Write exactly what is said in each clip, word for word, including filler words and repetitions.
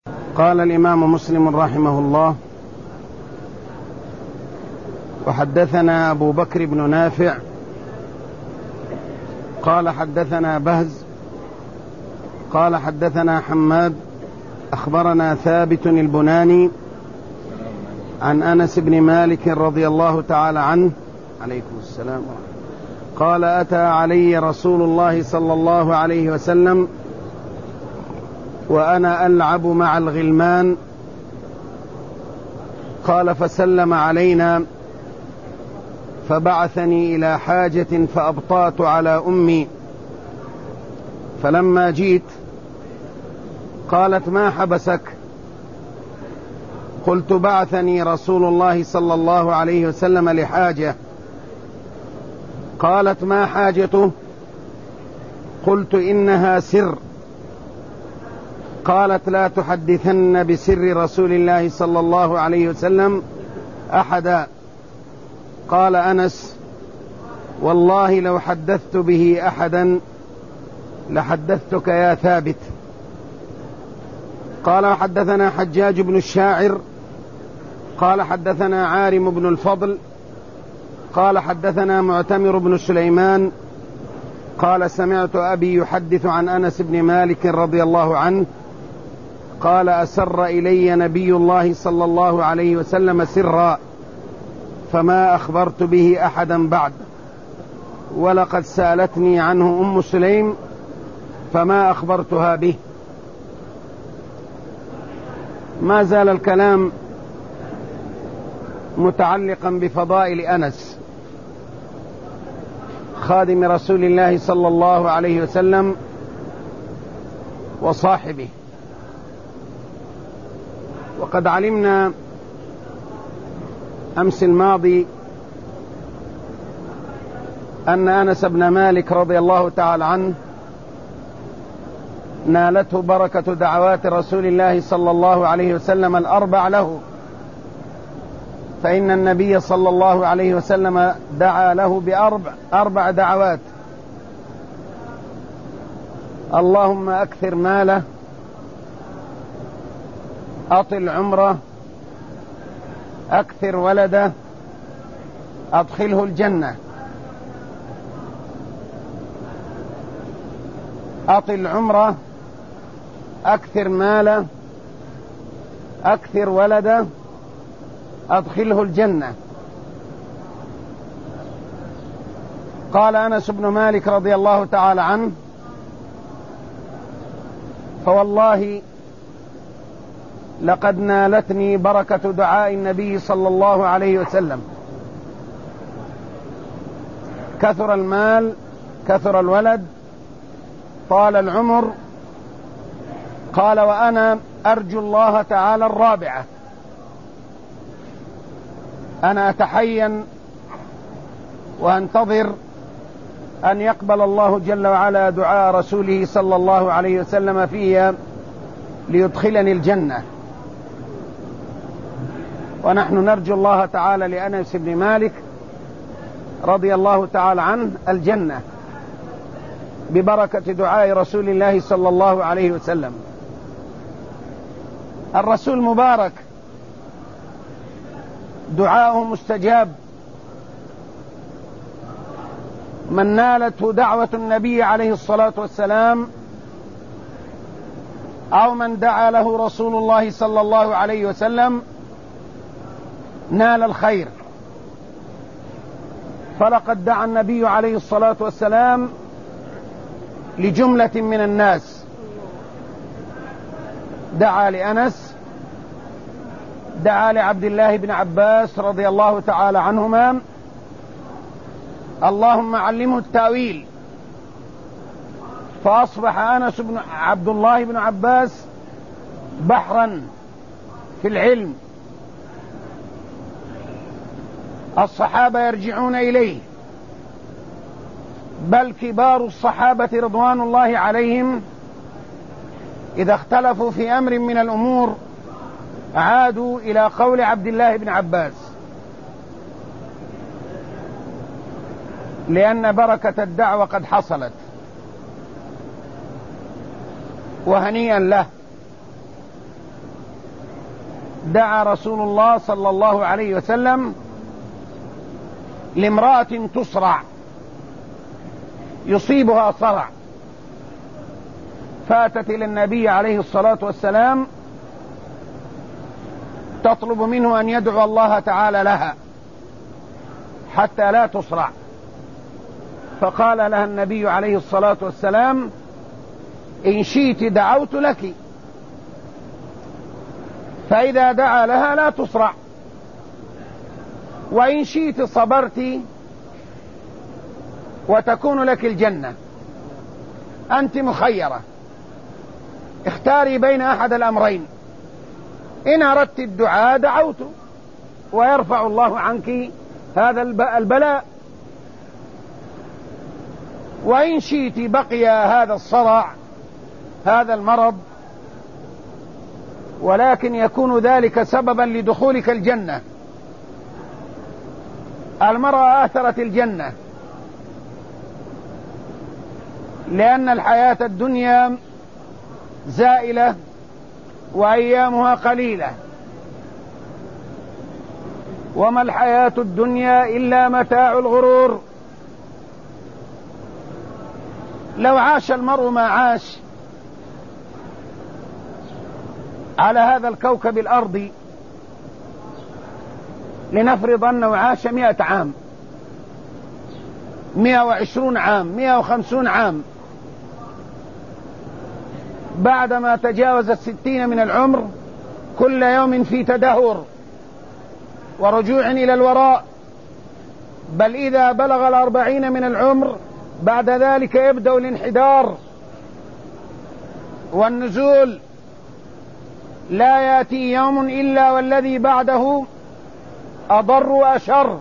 قال الإمام مسلم رحمه الله: وحدثنا أبو بكر بن نافع قال حدثنا بهز قال حدثنا حماد أخبرنا ثابت البناني عن أنس بن مالك رضي الله تعالى عنه عليكم السلام قال: أتى علي رسول الله صلى الله عليه وسلم وأنا ألعب مع الغلمان، قال: فسلم علينا فبعثني إلى حاجة فأبطأت على أمي، فلما جيت قالت: ما حبسك؟ قلت: بعثني رسول الله صلى الله عليه وسلم لحاجة. قالت: ما حاجته؟ قلت: إنها سر. قالت: لا تحدثن بسر رسول الله صلى الله عليه وسلم أحدا. قال أنس: والله لو حدثت به أحدا لحدثتك يا ثابت. قال: وحدثنا حجاج بن الشاعر قال حدثنا عارم بن الفضل قال حدثنا معتمر بن سليمان قال: سمعت أبي يحدث عن أنس بن مالك رضي الله عنه قال: أسر إلي نبي الله صلى الله عليه وسلم سرا فما أخبرت به أحدا بعد، ولقد سألتني عنه أم سليم فما أخبرتها به. ما زال الكلام متعلقا بفضائل أنس خادم رسول الله صلى الله عليه وسلم وصاحبه. وقد علمنا أمس الماضي أن أنس بن مالك رضي الله تعالى عنه نالته بركة دعوات رسول الله صلى الله عليه وسلم الأربع له، فإن النبي صلى الله عليه وسلم دعا له بأربع أربع دعوات: اللهم أكثر ماله، أطل عمره، أكثر ولده، أدخله الجنة. أطل عمره، أكثر ماله، أكثر ولده، أدخله الجنة. قال أنس بن مالك رضي الله تعالى عنه: فوالله لقد نالتني بركة دعاء النبي صلى الله عليه وسلم، كثر المال، كثر الولد، طال العمر. قال: وأنا أرجو الله تعالى الرابعة، أنا أتحين وأنتظر أن يقبل الله جل وعلا دعاء رسوله صلى الله عليه وسلم فيها ليدخلني الجنة. ونحن نرجو الله تعالى لأنس بن مالك رضي الله تعالى عنه الجنة ببركة دعاء رسول الله صلى الله عليه وسلم. الرسول مبارك، دعاؤه مستجاب. من نالته دعوة النبي عليه الصلاة والسلام أو من دعا له رسول الله صلى الله عليه وسلم نال الخير. فلقد دعا النبي عليه الصلاة والسلام لجملة من الناس، دعا لأنس، دعا لعبد الله بن عباس رضي الله تعالى عنهما: اللهم علمه التأويل. فأصبح أنس بن عبد الله بن عباس بحرا في العلم، الصحابة يرجعون إليه، بل كبار الصحابة رضوان الله عليهم إذا اختلفوا في أمر من الأمور عادوا إلى قول عبد الله بن عباس، لأن بركة الدعوة قد حصلت. وهنيئا له. دعا رسول الله صلى الله عليه وسلم لامرأة تصرع، يصيبها صرع، فاتت إلى النبي عليه الصلاة والسلام تطلب منه أن يدعو الله تعالى لها حتى لا تصرع، فقال لها النبي عليه الصلاة والسلام: إن شئت دعوت لك، فإذا دعا لها لا تصرع، وإن شئت صبرت وتكون لك الجنة، أنت مخيرة، اختاري بين أحد الأمرين، إن أردت الدعاء دعوت ويرفع الله عنك هذا البلاء، وإن شئت بقي هذا الصرع هذا المرض، ولكن يكون ذلك سببا لدخولك الجنة. المرأة آثرت الجنة، لأن الحياة الدنيا زائلة وأيامها قليلة، وما الحياة الدنيا إلا متاع الغرور. لو عاش المرء ما عاش على هذا الكوكب الأرضي، لنفرض أنه عاش مئة عام، مئة وعشرون عام، مئة وخمسون عام، بعدما تجاوز الستين من العمر كل يوم في تدهور ورجوع إلى الوراء، بل إذا بلغ الأربعين من العمر بعد ذلك يبدأ الانحدار والنزول، لا يأتي يوم إلا والذي بعده أضر وأشر.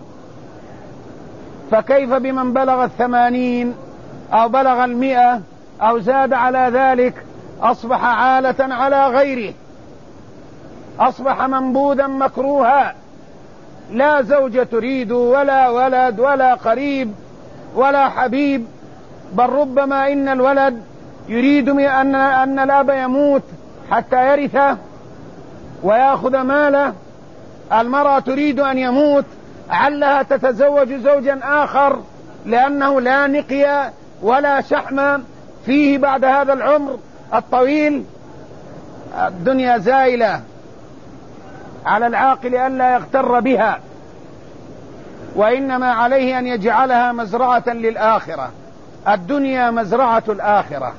فكيف بمن بلغ الثمانين أو بلغ المئة أو زاد على ذلك؟ أصبح عالة على غيره، أصبح منبوذا مكروها، لا زوجة تريد ولا ولد ولا قريب ولا حبيب، بل ربما إن الولد يريد أن أن الأب يموت حتى يرثه ويأخذ ماله، المرأة تريد أن يموت علها تتزوج زوجا آخر، لأنه لا نقي ولا شحم فيه بعد هذا العمر الطويل. الدنيا زائلة، على العاقل ألا يغتر بها، وإنما عليه أن يجعلها مزرعة للآخرة. الدنيا مزرعة الآخرة.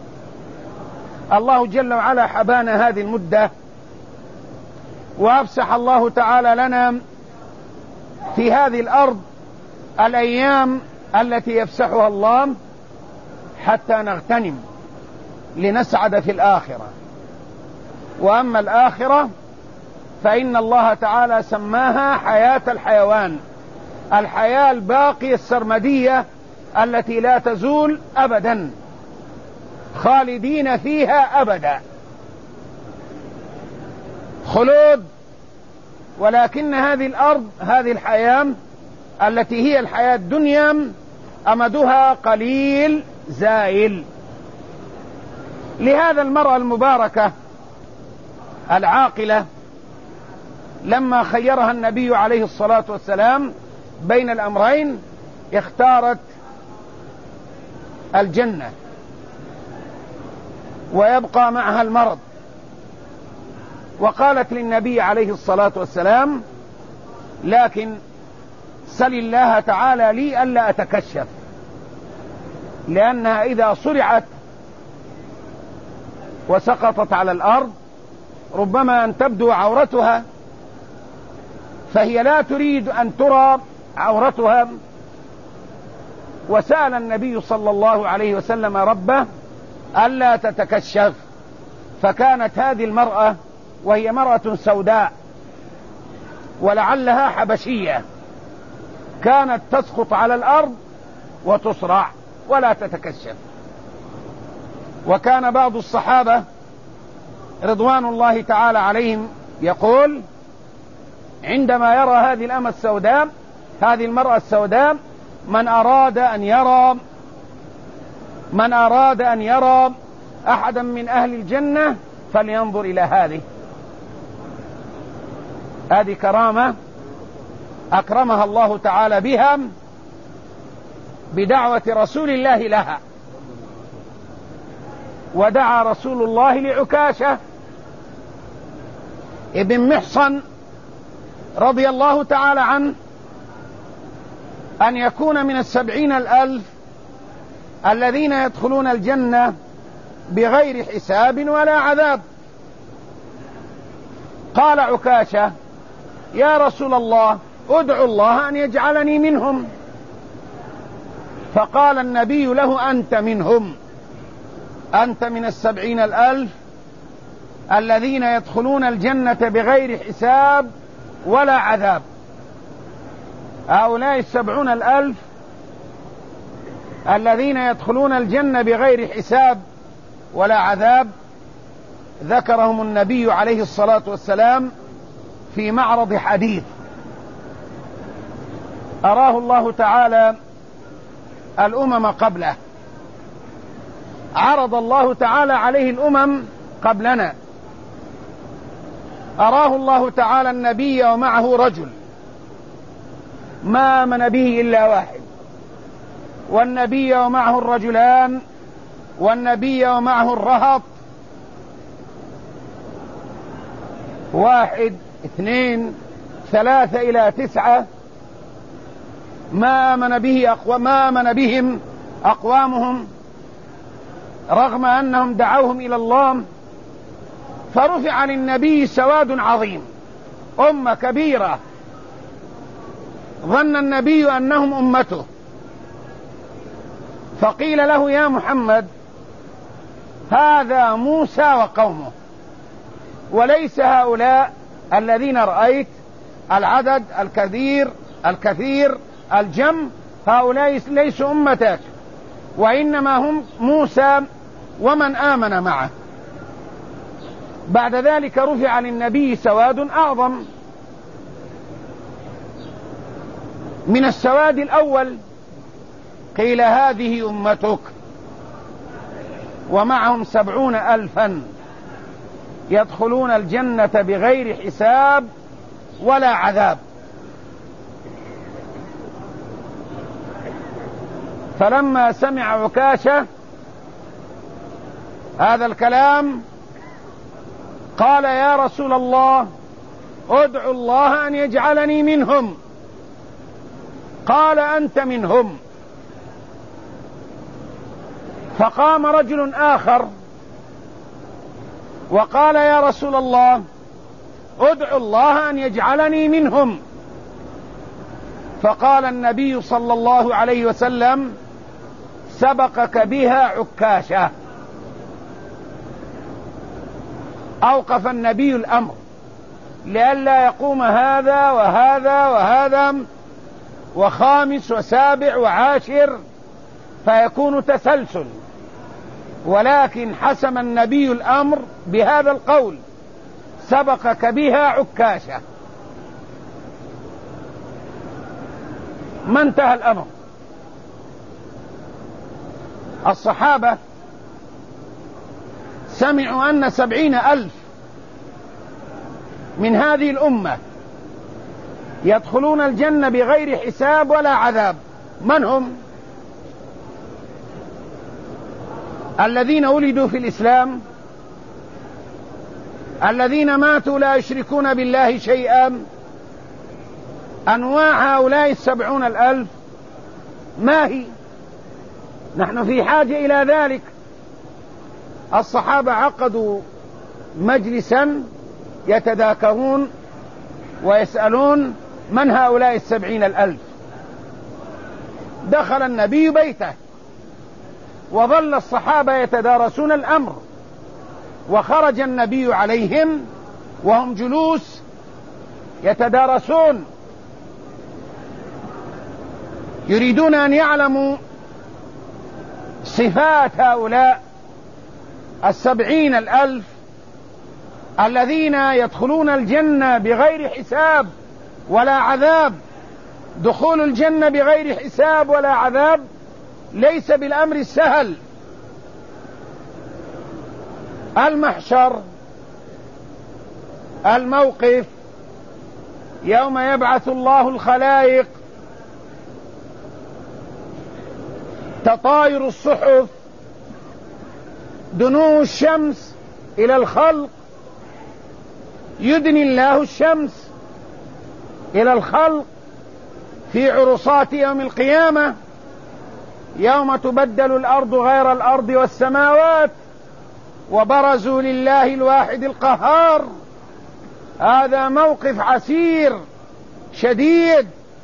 الله جل وعلا حبانا هذه المدة، وأفسح الله تعالى لنا في هذه الأرض الأيام التي يفسحها الله حتى نغتنم لنسعد في الآخرة. وأما الآخرة فإن الله تعالى سماها حياة الحيوان، الحياة الباقية السرمدية التي لا تزول أبدا، خالدين فيها أبدا، خلود. ولكن هذه الأرض، هذه الحياة التي هي الحياة الدنيا، أمدها قليل زائل. لهذا المرأة المباركة العاقلة لما خيرها النبي عليه الصلاة والسلام بين الأمرين اختارت الجنة ويبقى معها المرض، وقالت للنبي عليه الصلاة والسلام: لكن سل الله تعالى لي ألا أتكشف، لأنها إذا صرعت وسقطت على الأرض ربما أن تبدو عورتها، فهي لا تريد أن ترى عورتها. وسأل النبي صلى الله عليه وسلم ربه ألا تتكشف، فكانت هذه المرأة وهي مرأة سوداء ولعلها حبشية كانت تسقط على الأرض وتصرع ولا تتكشف. وكان بعض الصحابة رضوان الله تعالى عليهم يقول عندما يرى هذه الأمة السوداء، هذه المرأة السوداء: من أراد أن يرى من أراد أن يرى أحدا من أهل الجنة فلينظر إلى هذه. هذه كرامة أكرمها الله تعالى بها بدعوة رسول الله لها. ودعا رسول الله لعكاشة ابن محصن رضي الله تعالى عنه أن يكون من السبعين الألف الذين يدخلون الجنة بغير حساب ولا عذاب. قال عكاشة: يا رسول الله، ادعو الله أن يجعلني منهم. فقال النبي له: أنت منهم، أنت من السبعين الألف الذين يدخلون الجنة بغير حساب ولا عذاب. هؤلاء السبعون الألف الذين يدخلون الجنة بغير حساب ولا عذاب ذكرهم النبي عليه الصلاة والسلام في معرض حديث أراه الله تعالى الأمم قبله. عرض الله تعالى عليه الأمم قبلنا. أراه الله تعالى النبي ومعه رجل ما آمن به إلا واحد، والنبي ومعه الرجلان، والنبي ومعه الرهط، واحد اثنين ثلاثة إلى تسعة، ما آمن به أقوى ما آمن بهم أقوامهم رغم أنهم دعوهم إلى الله. فرفع للنبي سواد عظيم، أمة كبيرة، ظن النبي أنهم أمته، فقيل له: يا محمد، هذا موسى وقومه، وليس هؤلاء الذين رأيت العدد الكثير الكثير الجم، هؤلاء ليسوا أمتك، وإنما هم موسى ومن آمن معه. بعد ذلك رفع للنبي سواد أعظم من السواد الأول، قيل: هذه أمتك، ومعهم سبعون ألفا يدخلون الجنة بغير حساب ولا عذاب. فلما سمع عكاشة هذا الكلام قال: يا رسول الله، ادعو الله أن يجعلني منهم. قال: أنت منهم. فقام رجل آخر وقال: يا رسول الله، ادعو الله أن يجعلني منهم. فقال النبي صلى الله عليه وسلم: سبقك بها عكاشة. أوقف النبي الأمر لئلا يقوم هذا وهذا وهذا وخامس وسابع وعاشر فيكون تسلسل، ولكن حسم النبي الأمر بهذا القول: سبقك بها عكاشة. ما انتهى الأمر. الصحابة سمعوا أن سبعين ألف من هذه الأمة يدخلون الجنة بغير حساب ولا عذاب. من هم؟ الذين ولدوا في الإسلام، الذين ماتوا لا يشركون بالله شيئا. أنواع هؤلاء السبعون الألف ما هي؟ نحن في حاجة إلى ذلك. الصحابة عقدوا مجلسا يتذاكرون ويسألون: من هؤلاء السبعين الألف؟ دخل النبي بيته وظل الصحابة يتدارسون الأمر، وخرج النبي عليهم وهم جلوس يتدارسون يريدون أن يعلموا صفات هؤلاء السبعين الألف الذين يدخلون الجنة بغير حساب ولا عذاب. دخول الجنة بغير حساب ولا عذاب ليس بالأمر السهل. المحشر، الموقف، يوم يبعث الله الخلائق تطاير الصحف دنو الشمس إلى الخلق، يدني الله الشمس إلى الخلق في عرصات يوم القيامة، يوم تبدل الأرض غير الأرض والسماوات وبرزوا لله الواحد القهار. هذا موقف عسير شديد،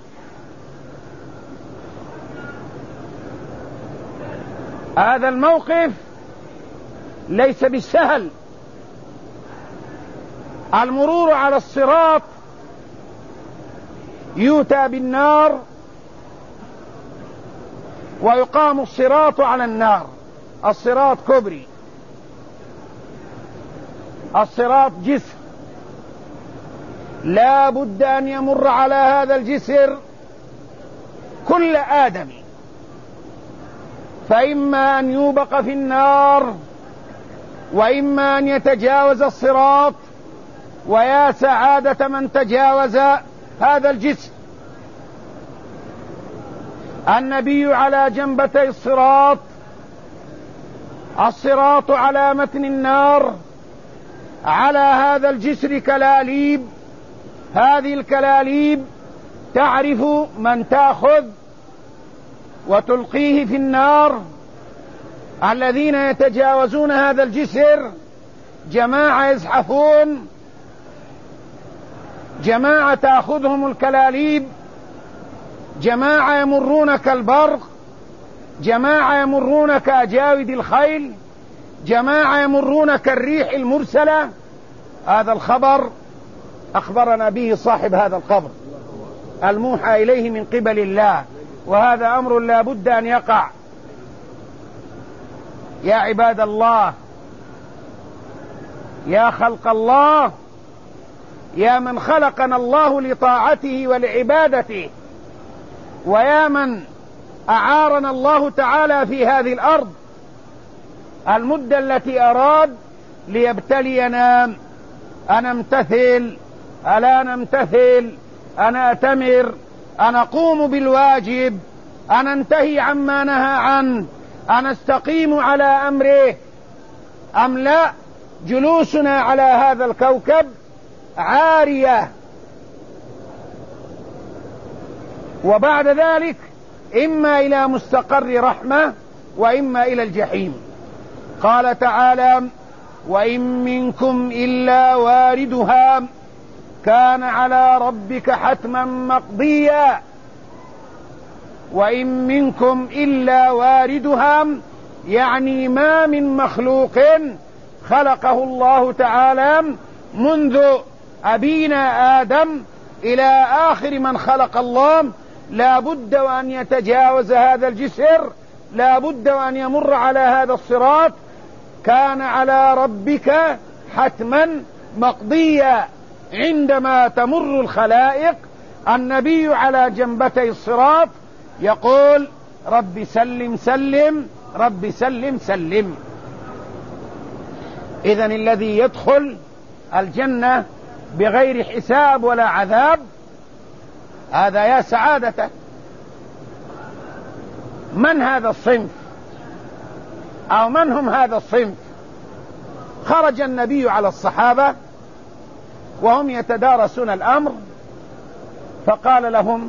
هذا الموقف ليس بالسهل. المرور على الصراط، يؤتى بالنار ويقام الصراط على النار. الصراط كبري، الصراط جسر، لا بد أن يمر على هذا الجسر كل آدمي، فإما أن يوبق في النار وإما أن يتجاوز الصراط، ويا سعادة من تجاوز هذا الجسر. النبي على جنبتي الصراط، الصراط على متن النار، على هذا الجسر كلاليب، هذه الكلاليب تعرف من تأخذ وتلقيه في النار. الذين يتجاوزون هذا الجسر جماعة يزحفون، جماعة تأخذهم الكلاليب، جماعة يمرون كالبرق، جماعة يمرون كأجاود الخيل، جماعة يمرون كالريح المرسلة. هذا الخبر أخبرنا به صاحب هذا القبر الموحى إليه من قبل الله، وهذا أمر لا بد أن يقع. يا عباد الله، يا خلق الله، يا من خلقنا الله لطاعته ولعبادته، ويا من أعارنا الله تعالى في هذه الأرض المدة التي أراد ليبتلينا، أنا امتثل ألا نمتثل، أنا أتمر، أنا أقوم بالواجب، أنا انتهي عما نهى عنه، أنا استقيم على أمره أم لا. جلوسنا على هذا الكوكب عارية، وبعد ذلك إما إلى مستقر رحمة وإما إلى الجحيم. قال تعالى: وإن منكم إلا واردها كان على ربك حتما مقضيا. وإن منكم إلا واردها يعني ما من مخلوق خلقه الله تعالى منذ أبينا آدم إلى آخر من خلق الله لا بد وأن يتجاوز هذا الجسر، لا بد وأن يمر على هذا الصراط. كان على ربك حتما مقضيا. عندما تمر الخلائق النبي على جنبتي الصراط يقول: رب سلم سلم، رب سلم سلم. إذن الذي يدخل الجنة بغير حساب ولا عذاب هذا يا سعادته. من هذا الصنف أو من هم هذا الصنف؟ خرج النبي على الصحابة وهم يتدارسون الأمر فقال لهم: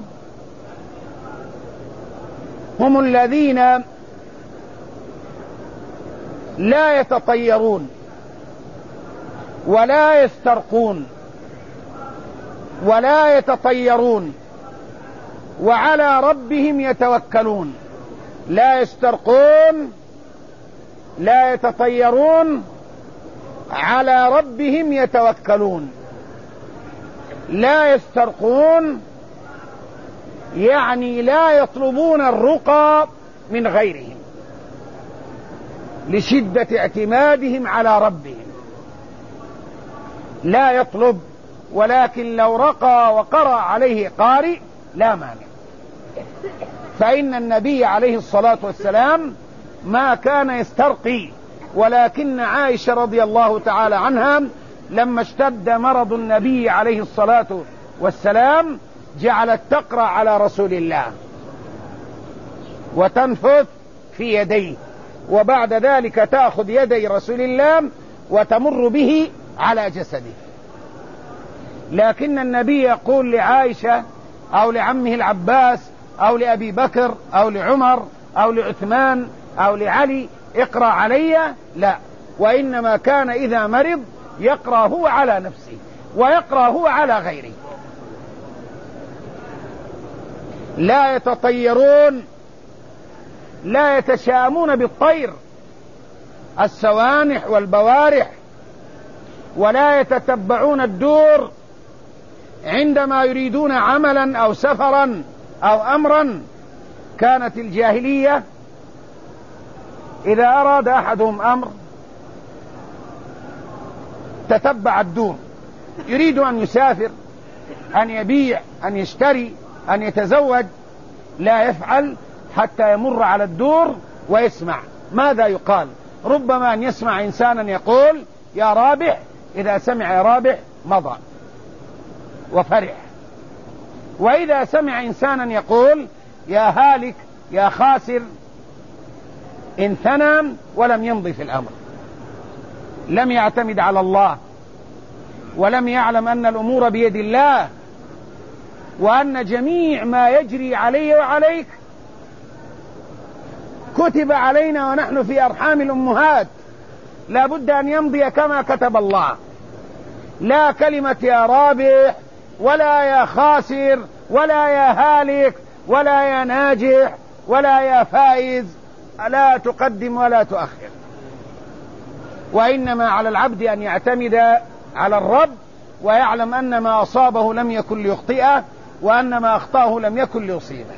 هم الذين لا يتطيرون ولا يسترقون ولا يتطيرون وعلى ربهم يتوكلون. لا يسترقون، لا يتطيرون، على ربهم يتوكلون. لا يسترقون يعني لا يطلبون الرقى من غيرهم لشدة اعتمادهم على ربهم، لا يطلب، ولكن لو رقى وقرأ عليه قارئ لا مانع. فإن النبي عليه الصلاة والسلام ما كان يسترقي، ولكن عائشة رضي الله تعالى عنها لما اشتد مرض النبي عليه الصلاة والسلام جعلت تقرأ على رسول الله وتنفث في يديه، وبعد ذلك تأخذ يدي رسول الله وتمر به على جسده. لكن النبي يقول لعائشة أو لعمه العباس أو لأبي بكر أو لعمر أو لعثمان أو لعلي اقرأ علي، لا، وإنما كان إذا مرض يقرأ هو على نفسه ويقرأ هو على غيره. لا يتطيرون، لا يتشامون بالطير السوانح والبوارح، ولا يتتبعون الدور عندما يريدون عملا أو سفرا أو أمرا. كانت الجاهلية إذا أراد أحدهم أمر تتبع الدور، يريد أن يسافر، أن يبيع، أن يشتري، أن يتزوج، لا يفعل حتى يمر على الدور ويسمع ماذا يقال. ربما أن يسمع إنسانا يقول يا رابح، إذا سمع يا رابح مضى وفرح، وإذا سمع إنسانا يقول يا هالك يا خاسر انثنى ولم يمضي في الأمر، لم يعتمد على الله ولم يعلم أن الأمور بيد الله، وأن جميع ما يجري علي وعليك كتب علينا ونحن في أرحام الأمهات، لا بد أن يمضي كما كتب الله. لا كلمة يا رابح ولا يا خاسر ولا يا هالك ولا يا ناجح ولا يا فائز، لا تقدم ولا تؤخر. وإنما على العبد أن يعتمد على الرب ويعلم أن ما أصابه لم يكن ليخطئه وأن ما أخطأه لم يكن ليصيبه.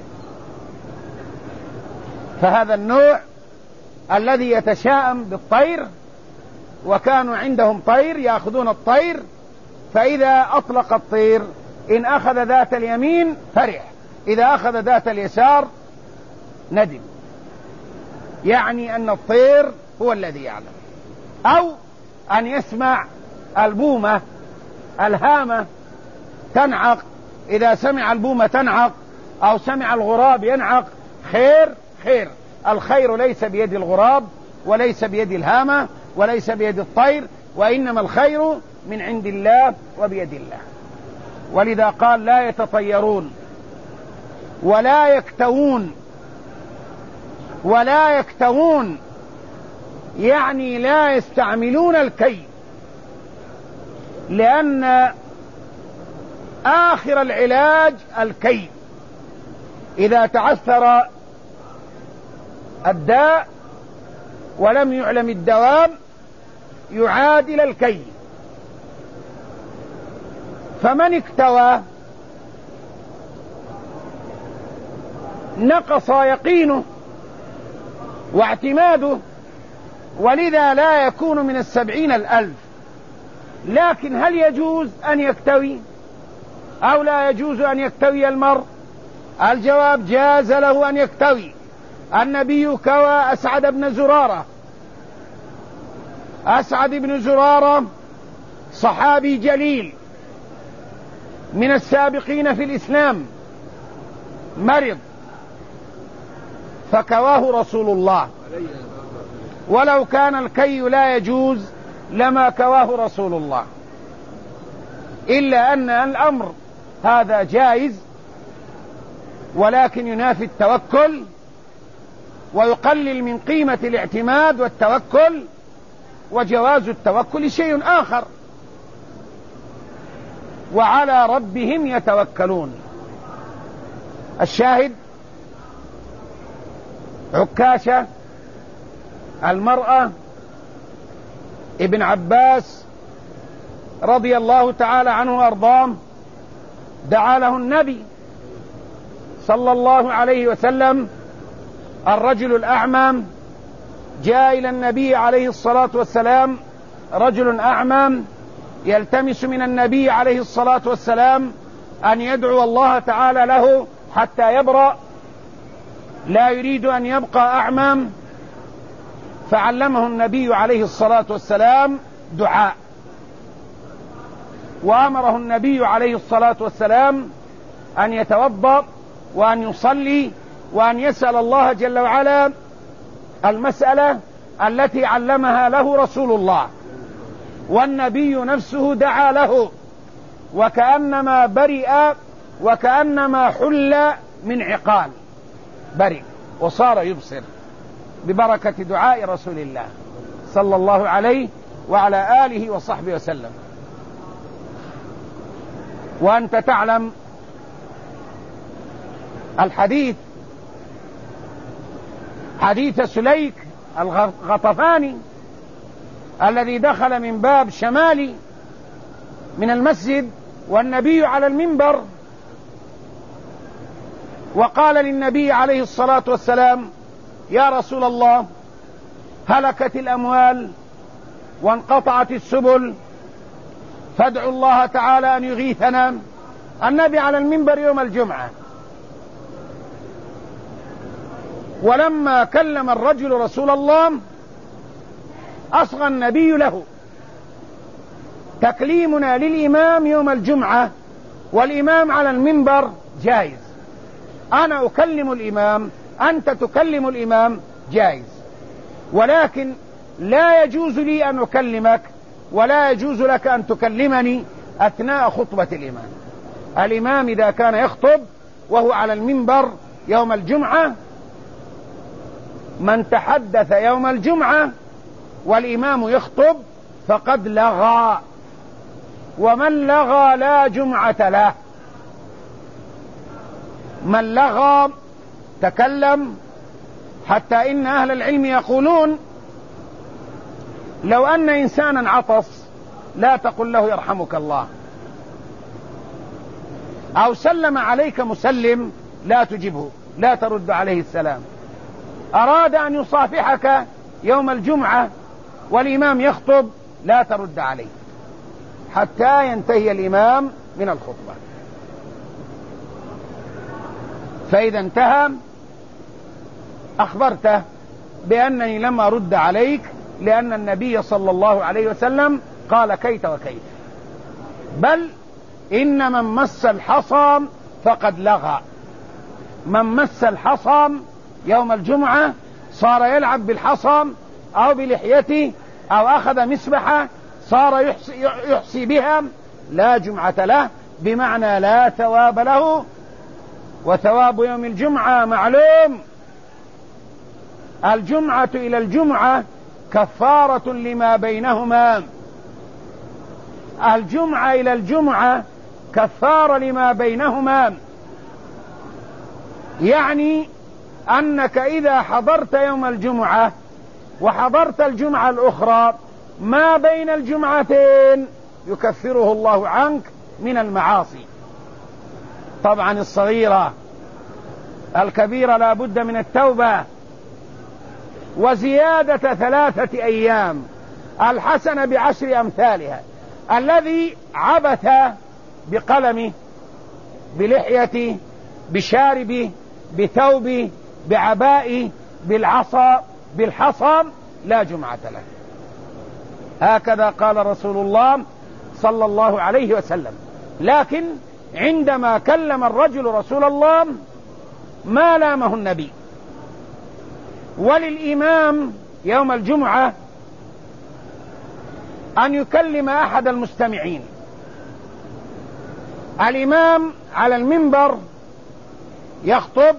فهذا النوع الذي يتشاءم بالطير، وكانوا عندهم طير يأخذون الطير، فإذا أطلق الطير إن أخذ ذات اليمين فرح، إذا أخذ ذات اليسار ندم، يعني أن الطير هو الذي يعلم. أو أن يسمع البومة الهامة تنعق، إذا سمع البومة تنعق أو سمع الغراب ينعق خير خير. الخير ليس بيد الغراب وليس بيد الهامة وليس بيد الطير، وإنما الخير من عند الله وبيد الله. ولذا قال لا يتطيرون ولا يكتوون. ولا يكتوون يعني لا يستعملون الكي، لأن آخر العلاج الكي. إذا تعثر الداء ولم يعلم الدوام يعاد إلى الكي. فمن اكتوى نقص يقينه واعتماده، ولذا لا يكون من السبعين الألف. لكن هل يجوز أن يكتوي أو لا يجوز أن يكتوي المرء؟ الجواب جاز له أن يكتوي. النبي كوى أسعد بن زرارة. أسعد بن زرارة صحابي جليل من السابقين في الإسلام، مرض فكواه رسول الله، ولو كان الكي لا يجوز لما كواه رسول الله، إلا أن الأمر هذا جائز ولكن ينافي التوكل ويقلل من قيمة الاعتماد والتوكل، وجواز التوكل شيء آخر. وعلى ربهم يتوكلون. الشاهد عكاشة المرأة ابن عباس رضي الله تعالى عنه وأرضاه دعا له النبي صلى الله عليه وسلم. الرجل الأعمى جاء إلى النبي عليه الصلاة والسلام، رجل أعمى يلتمس من النبي عليه الصلاة والسلام أن يدعو الله تعالى له حتى يبرأ، لا يريد أن يبقى أعمى، فعلمه النبي عليه الصلاة والسلام دعاء. وأمره النبي عليه الصلاة والسلام أن يتوضأ وأن يصلي وأن يسأل الله جل وعلا المسألة التي علمها له رسول الله، والنبي نفسه دعا له، وكأنما برئ وكأنما حل من عقال، برئ وصار يبصر ببركة دعاء رسول الله صلى الله عليه وعلى آله وصحبه وسلم. وأنت تعلم الحديث، حديث سليك الغطفاني الذي دخل من باب شمالي من المسجد والنبي على المنبر، وقال للنبي عليه الصلاة والسلام: يا رسول الله، هلكت الأموال وانقطعت السبل، فادعوا الله تعالى أن يغيثنا. النبي على المنبر يوم الجمعة، ولما كلم الرجل رسول الله أصغى النبي له. تكليمنا للإمام يوم الجمعة والإمام على المنبر جائز، أنا أكلم الإمام، أنت تكلم الإمام، جائز، ولكن لا يجوز لي أن أكلمك ولا يجوز لك أن تكلمني أثناء خطبة الإمام. الإمام إذا كان يخطب وهو على المنبر يوم الجمعة، من تحدث يوم الجمعة والإمام يخطب فقد لغى، ومن لغى لا جمعة له. من لغى تكلم، حتى إن أهل العلم يقولون لو أن إنسانا عطس لا تقل له يرحمك الله، أو سلم عليك مسلم لا تجبه، لا ترد عليه السلام. أراد أن يصافحك يوم الجمعة والإمام يخطب لا ترد عليه حتى ينتهي الإمام من الخطبة. فإذا انتهى أخبرته بأنني لم أرد عليك، لأن النبي صلى الله عليه وسلم قال كيت وكيت، بل إن من مس الحصى فقد لغى. من مس الحصى يوم الجمعة صار يلعب بالحصى أو بلحيته أو أخذ مسبحة صار يحصي, يحصي بها لا جمعة له، بمعنى لا ثواب له. وثواب يوم الجمعة معلوم، الجمعة إلى الجمعة كفارة لما بينهما، الجمعة إلى الجمعة كفارة لما بينهما، يعني أنك إذا حضرت يوم الجمعة وحضرت الجمعة الأخرى ما بين الجمعتين يكفره الله عنك من المعاصي. طبعا الصغيرة، الكبيرة لا بد من التوبة، وزيادة ثلاثة أيام، الحسنة بعشر أمثالها. الذي عبث بقلمه، بلحيته، بشاربه، بثوبه، بعبائه، بالعصا، بالحصى لا جمعة له. هكذا قال رسول الله صلى الله عليه وسلم. لكن عندما كلم الرجل رسول الله ما لامه النبي. وللإمام يوم الجمعة أن يكلم أحد المستمعين. الإمام على المنبر يخطب،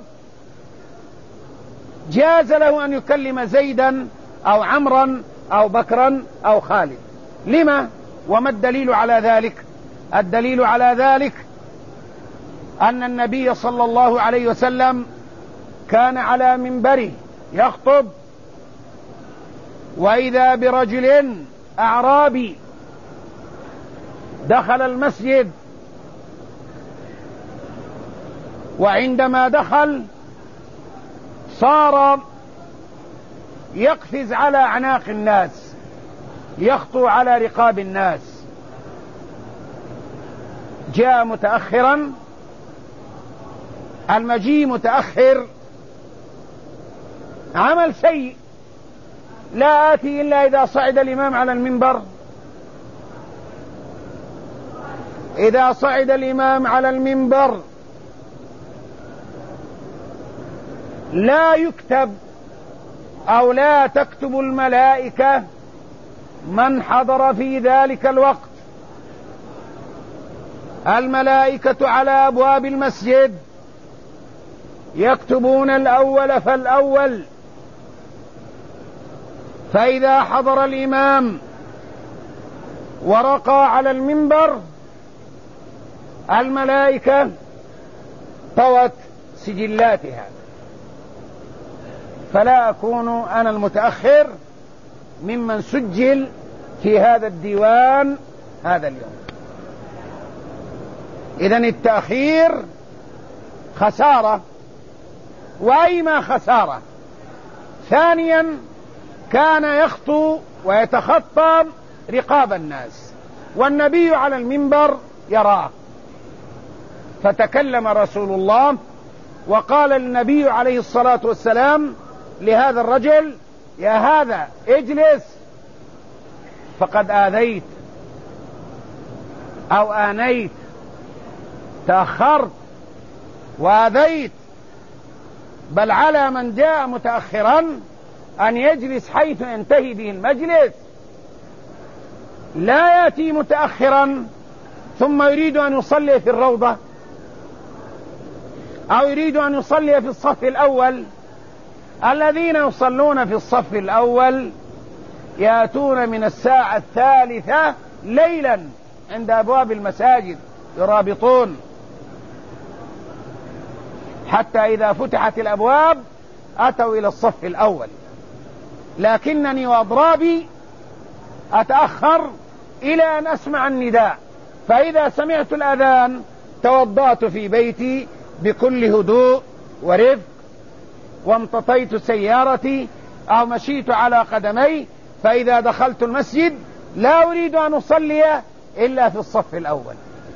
جاز له أن يكلم زيدا أو عمرا أو بكرا أو خالد. لما؟ وما الدليل على ذلك؟ الدليل على ذلك أن النبي صلى الله عليه وسلم كان على منبره يخطب، وإذا برجل أعرابي دخل المسجد، وعندما دخل صار يقفز على أعناق الناس، يخطو على رقاب الناس. جاء متأخرا، المجيء متأخر عمل شيء، لا آتي إلا إذا صعد الإمام على المنبر. إذا صعد الإمام على المنبر لا يكتب أو لا تكتب الملائكة من حضر في ذلك الوقت. الملائكة على أبواب المسجد يكتبون الأول فالأول، فإذا حضر الإمام ورقى على المنبر الملائكة طوت سجلاتها، فلا أكون أنا المتأخر ممن سجل في هذا الديوان هذا اليوم. إذن التأخير خسارة، وأيما خسارة. ثانيا كان يخطو ويتخطى رقاب الناس والنبي على المنبر يراه، فتكلم رسول الله وقال النبي عليه الصلاة والسلام لهذا الرجل: يا هذا اجلس فقد آذيت أو آنيت، تأخرت وآذيت، بل على من جاء متأخرا أن يجلس حيث ينتهي به المجلس، لا يأتي متأخرا ثم يريد أن يصلي في الروضة أو يريد أن يصلي في الصف الأول. الذين يصلون في الصف الأول يأتون من الساعة الثالثة ليلا عند أبواب المساجد يرابطون حتى إذا فتحت الأبواب أتوا إلى الصف الأول، لكنني وأضرابي أتأخر إلى أن أسمع النداء، فإذا سمعت الأذان توضأت في بيتي بكل هدوء ورفق وامتطيت سيارتي أو مشيت على قدمي، فإذا دخلت المسجد لا أريد أن أصلي إلا في الصف الأول.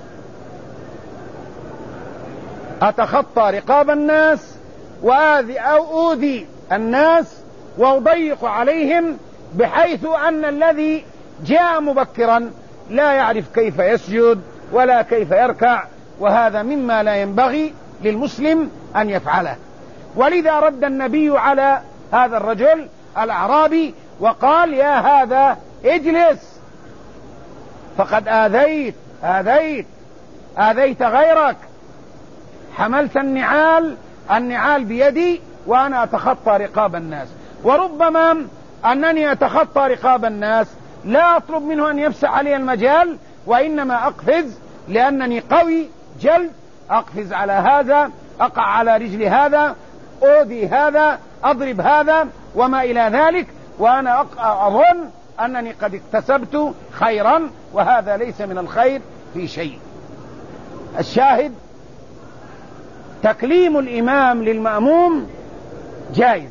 أتخطى رقاب الناس وآذي أو أوذي الناس وأضيق عليهم، بحيث أن الذي جاء مبكرا لا يعرف كيف يسجد ولا كيف يركع، وهذا مما لا ينبغي للمسلم أن يفعله. ولذا رد النبي على هذا الرجل الأعرابي وقال: يا هذا اجلس فقد آذيت آذيت آذيت غيرك، حملت النعال النعال بيدي وأنا أتخطى رقاب الناس. وربما أنني أتخطى رقاب الناس لا أطلب منه أن يفسح علي المجال، وإنما أقفز لأنني قوي جلد، أقفز على هذا، أقع على رجل هذا، أوذي هذا، أضرب هذا وما إلى ذلك، وأنا أظن أنني قد اكتسبت خيرا، وهذا ليس من الخير في شيء. الشاهد: تكليم الإمام للمأموم جائز،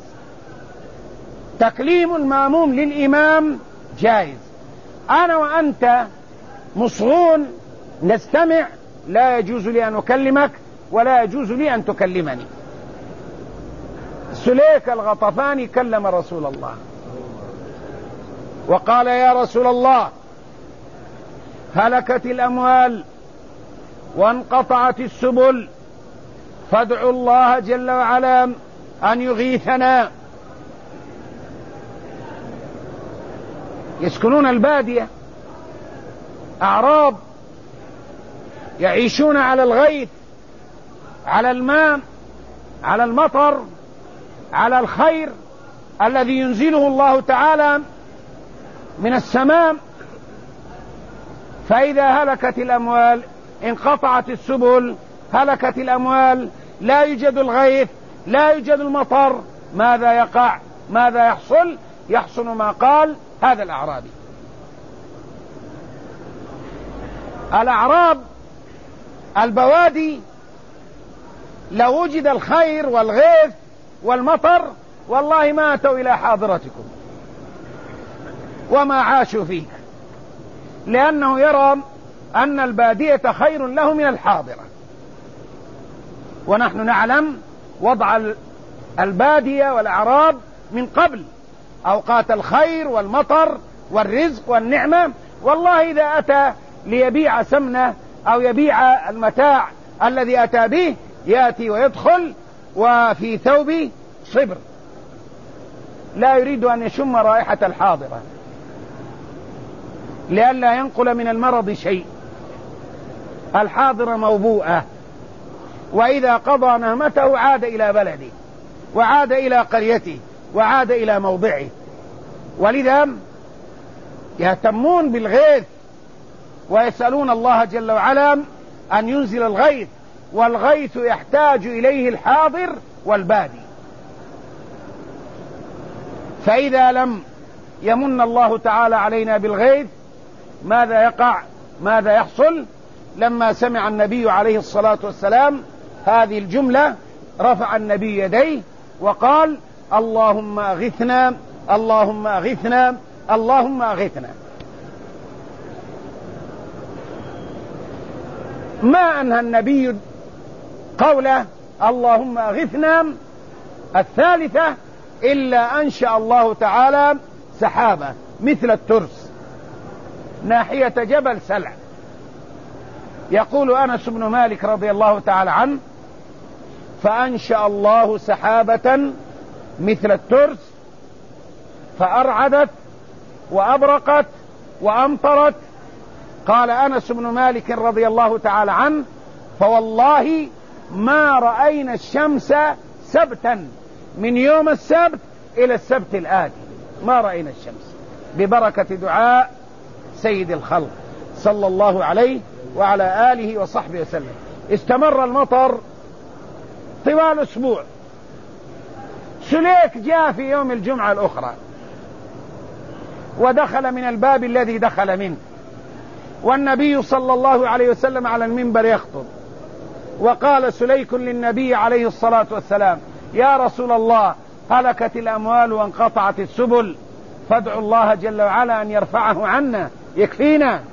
تكليم المأموم للإمام جائز. أنا وأنت مصغون نستمع، لا يجوز لي أن أكلمك ولا يجوز لي أن تكلمني. سليك الغطفاني كلم رسول الله وقال: يا رسول الله، هلكت الأموال وانقطعت السبل، فادعوا الله جل وعلا أن يغيثنا. يسكنون البادية، أعراب يعيشون على الغيث، على الماء، على المطر، على الخير الذي ينزله الله تعالى من السماء. فإذا هلكت الأموال انقطعت السبل، هلكت الأموال، لا يوجد الغيث، لا يوجد المطر، ماذا يقع؟ ماذا يحصل؟ يحصل ما قال هذا الأعرابي. الأعراب البوادي لو وجد الخير والغيث والمطر والله ما أتوا إلى حاضرتكم وما عاشوا فيه، لأنه يرى أن البادية خير له من الحاضرة. ونحن نعلم وضع البادية والأعراب من قبل، أوقات الخير والمطر والرزق والنعمة. والله إذا أتى ليبيع سمنة أو يبيع المتاع الذي أتى به، يأتي ويدخل وفي ثوب صبر، لا يريد أن يشم رائحة الحاضرة لئلا ينقل من المرض شيء. الحاضرة موبوءة، وإذا قضى نهمته عاد إلى بلده وعاد إلى قريته وعاد إلى موضعه. ولذا يهتمون بالغيث ويسألون الله جل وعلا أن ينزل الغيث، والغيث يحتاج إليه الحاضر والبادي. فإذا لم يمن الله تعالى علينا بالغيث ماذا يقع؟ ماذا يحصل؟ لما سمع النبي عليه الصلاة والسلام هذه الجملة رفع النبي يديه وقال: اللهم أغثنا، اللهم أغثنا، اللهم أغثنا. ما أنهى النبي قوله اللهم أغثنا الثالثة إلا أنشأ الله تعالى سحابة مثل الترس ناحية جبل سلع. يقول أنس بن مالك رضي الله تعالى عنه: فأنشأ الله سحابة مثل الترس فأرعدت وأبرقت وأمطرت. قال أنس بن مالك رضي الله تعالى عنه: فوالله ما رأينا الشمس سبتا من يوم السبت إلى السبت الآتي، ما رأينا الشمس، ببركة دعاء سيد الخلق صلى الله عليه وعلى آله وصحبه وسلم. استمر المطر طوال أسبوع. سليك جاء في يوم الجمعة الأخرى ودخل من الباب الذي دخل منه، والنبي صلى الله عليه وسلم على المنبر يخطب، وقال سليك للنبي عليه الصلاة والسلام: يا رسول الله، هلكت الأموال وانقطعت السبل، فادعوا الله جل وعلا أن يرفعه عنا يكفينا.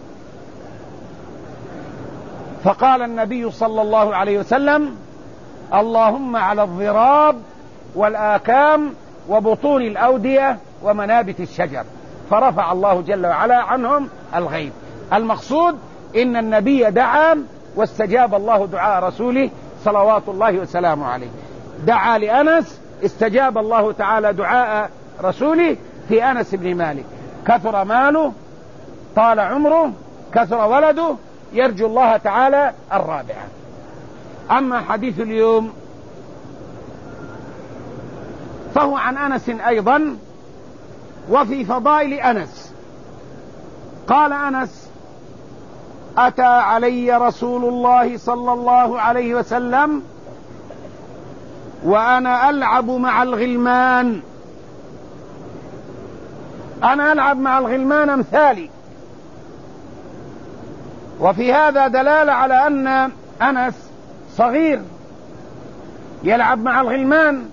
فقال النبي صلى الله عليه وسلم: اللهم على الضراب والآكام وبطون الأودية ومنابت الشجر، فرفع الله جل وعلا عنهم الغيب. المقصود إن النبي دعا واستجاب الله دعاء رسوله صلوات الله وسلامه عليه. دعا لأنس، استجاب الله تعالى دعاء رسوله في أنس بن مالك. كثر ماله، طال عمره، كثر ولده، يرجو الله تعالى الرابعة. أما حديث اليوم فهو عن أنس أيضا وفي فضائل أنس. قال أنس: أتى علي رسول الله صلى الله عليه وسلم وأنا ألعب مع الغلمان. أنا ألعب مع الغلمان أمثالي. وفي هذا دلالة على أن أنس صغير يلعب مع الغلمان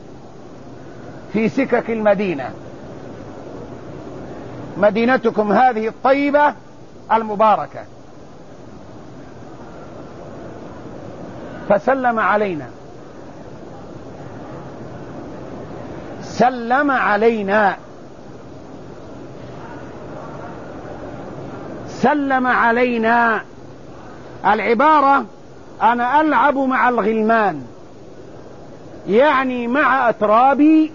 في سكك المدينة، مدينتكم هذه الطيبة المباركة. فسلم علينا، سلم علينا، سلم علينا. العبارة أنا ألعب مع الغلمان، يعني مع أترابي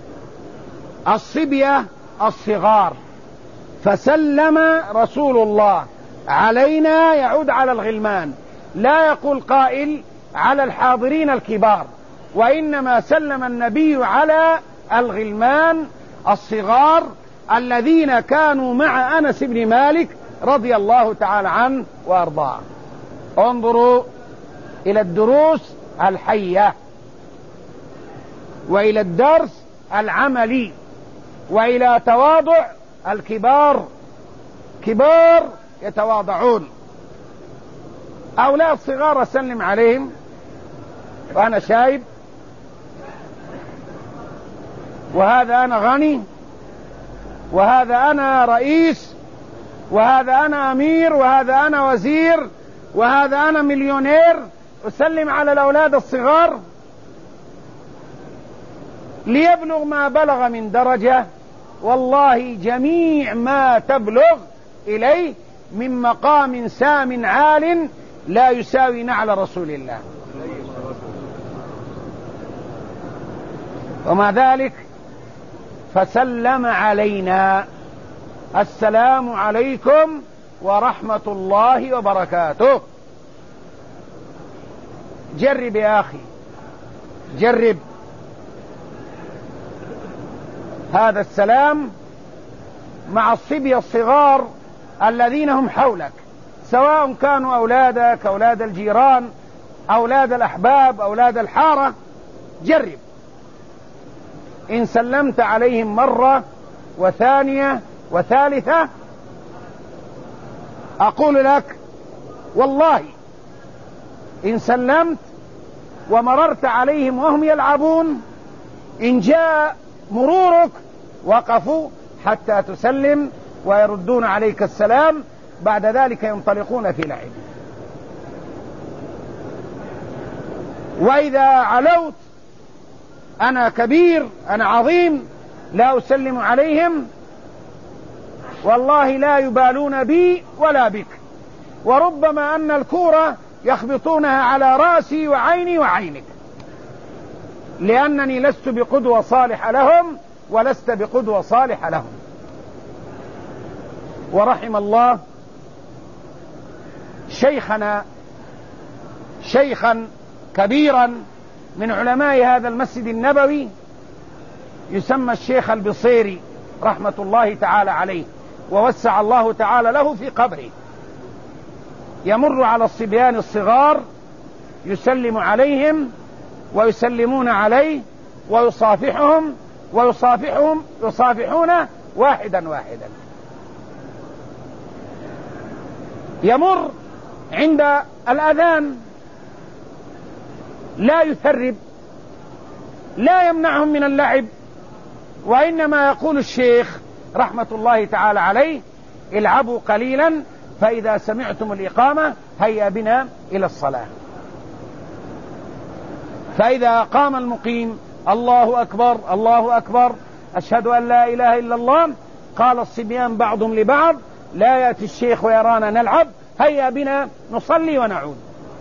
الصبية الصغار. فسلم رسول الله علينا يعود على الغلمان، لا يقول قائل على الحاضرين الكبار، وإنما سلم النبي على الغلمان الصغار الذين كانوا مع أنس بن مالك رضي الله تعالى عنه وأرضاه. انظروا إلى الدروس الحية، وإلى الدرس العملي، وإلى تواضع الكبار. كبار يتواضعون. أولاد صغار أسلم عليهم وأنا شايب، وهذا أنا غني، وهذا أنا رئيس، وهذا أنا أمير، وهذا أنا وزير، وهذا أنا مليونير. أسلم على الأولاد الصغار ليبلغ ما بلغ من درجة. والله جميع ما تبلغ إليه من مقام سام عال لا يساوي نعل رسول الله. ومع ذلك فسلم علينا: السلام عليكم ورحمة الله وبركاته. جرب يا أخي، جرب هذا السلام مع الصبية الصغار الذين هم حولك، سواء كانوا أولادك، أولاد الجيران، أولاد الأحباب، أولاد الحارة. جرب إن سلمت عليهم مرة وثانية وثالثة، أقول لك والله إن سلمت ومررت عليهم وهم يلعبون، إن جاء مرورك وقفوا حتى تسلم ويردون عليك السلام، بعد ذلك ينطلقون في لعب. وإذا علوت أنا كبير، أنا عظيم، لا أسلم عليهم، والله لا يبالون بي ولا بك، وربما أن الكورة يخبطونها على رأسي وعيني وعينك، لأنني لست بقدوة صالحة لهم ولست بقدوة صالحة لهم. ورحم الله شيخنا، شيخا كبيرا من علماء هذا المسجد النبوي، يسمى الشيخ البصيري رحمة الله تعالى عليه، ووسع الله تعالى له في قبره. يمر على الصبيان الصغار يسلم عليهم ويسلمون عليه ويصافحهم ويصافحهم يصافحون واحدا واحدا. يمر عند الأذان لا يثرب، لا يمنعهم من اللعب، وإنما يقول الشيخ رحمة الله تعالى عليه: العبوا قليلا فإذا سمعتم الإقامة هيا بنا إلى الصلاة. فإذا قام المقيم: الله أكبر الله أكبر أشهد أن لا إله إلا الله، قال الصبيان بعضهم لبعض: لا يأتي الشيخ ويرانا نلعب، هيا بنا نصلي ونعود.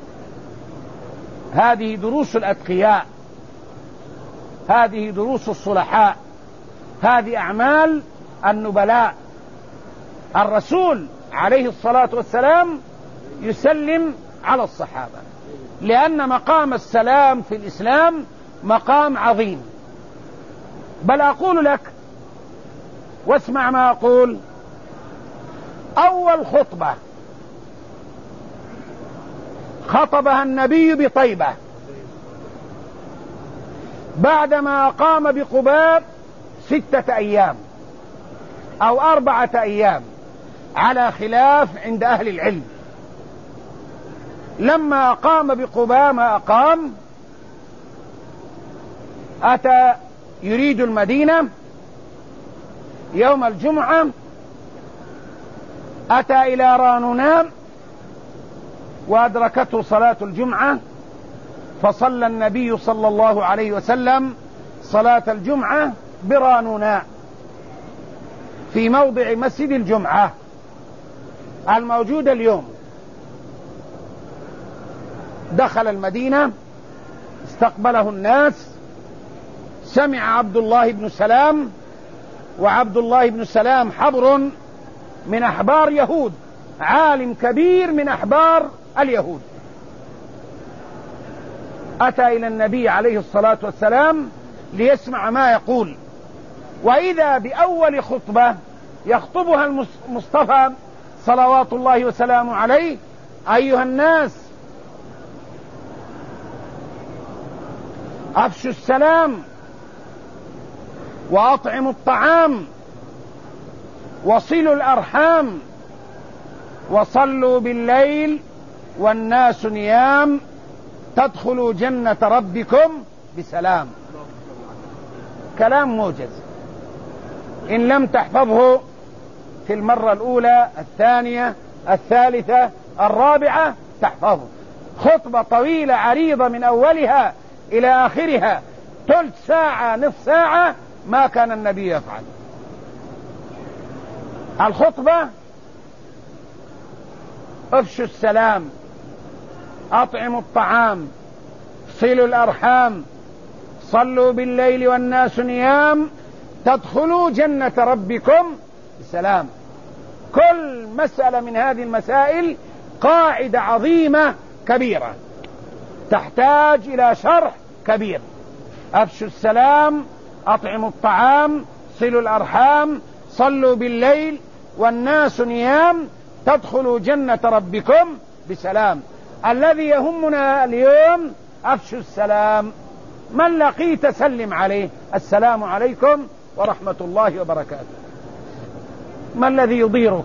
هذه دروس الأتقياء، هذه دروس الصلحاء، هذه أعمال النبلاء. الرسول عليه الصلاة والسلام يسلم على الصحابة، لأن مقام السلام في الإسلام مقام عظيم. بل أقول لك واسمع ما أقول: أول خطبة خطبها النبي بطيبة بعدما قام بقباء ستة أيام أو أربعة أيام، على خلاف عند أهل العلم. لما قام بقباء ما أقام، أتى يريد المدينة يوم الجمعة، أتى إلى رانونام وأدركته صلاة الجمعة، فصلى النبي صلى الله عليه وسلم صلاة الجمعة برانوناء في موضع مسجد الجمعة الموجود اليوم. دخل المدينة، استقبله الناس، سمع عبد الله بن سلام، وعبد الله بن سلام حبر من أحبار يهود، عالم كبير من أحبار اليهود. أتى إلى النبي عليه الصلاة والسلام ليسمع ما يقول، وإذا بأول خطبة يخطبها المصطفى صلوات الله وسلامه عليه: أيها الناس، أفشوا السلام وأطعموا الطعام وصلوا الأرحام وصلوا بالليل والناس نيام تدخلوا جنة ربكم بسلام. كلام موجز، إن لم تحفظه في المرة الأولى الثانية الثالثة الرابعة تحفظه. خطبة طويلة عريضة من أولها إلى آخرها، ثلث ساعة نصف ساعة، ما كان النبي يفعل. الخطبة افشوا السلام، أطعموا الطعام، صلوا الأرحام، صلوا بالليل والناس نيام، تدخلوا جنة ربكم بسلام. كل مسألة من هذه المسائل قاعدة عظيمة كبيرة تحتاج إلى شرح كبير. أفشوا السلام، أطعموا الطعام، صلوا الأرحام، صلوا بالليل والناس نيام، تدخلوا جنة ربكم بسلام. الذي يهمنا اليوم أفشوا السلام. من لقيت سلم عليه، السلام عليكم ورحمة الله وبركاته. ما الذي يضيرك؟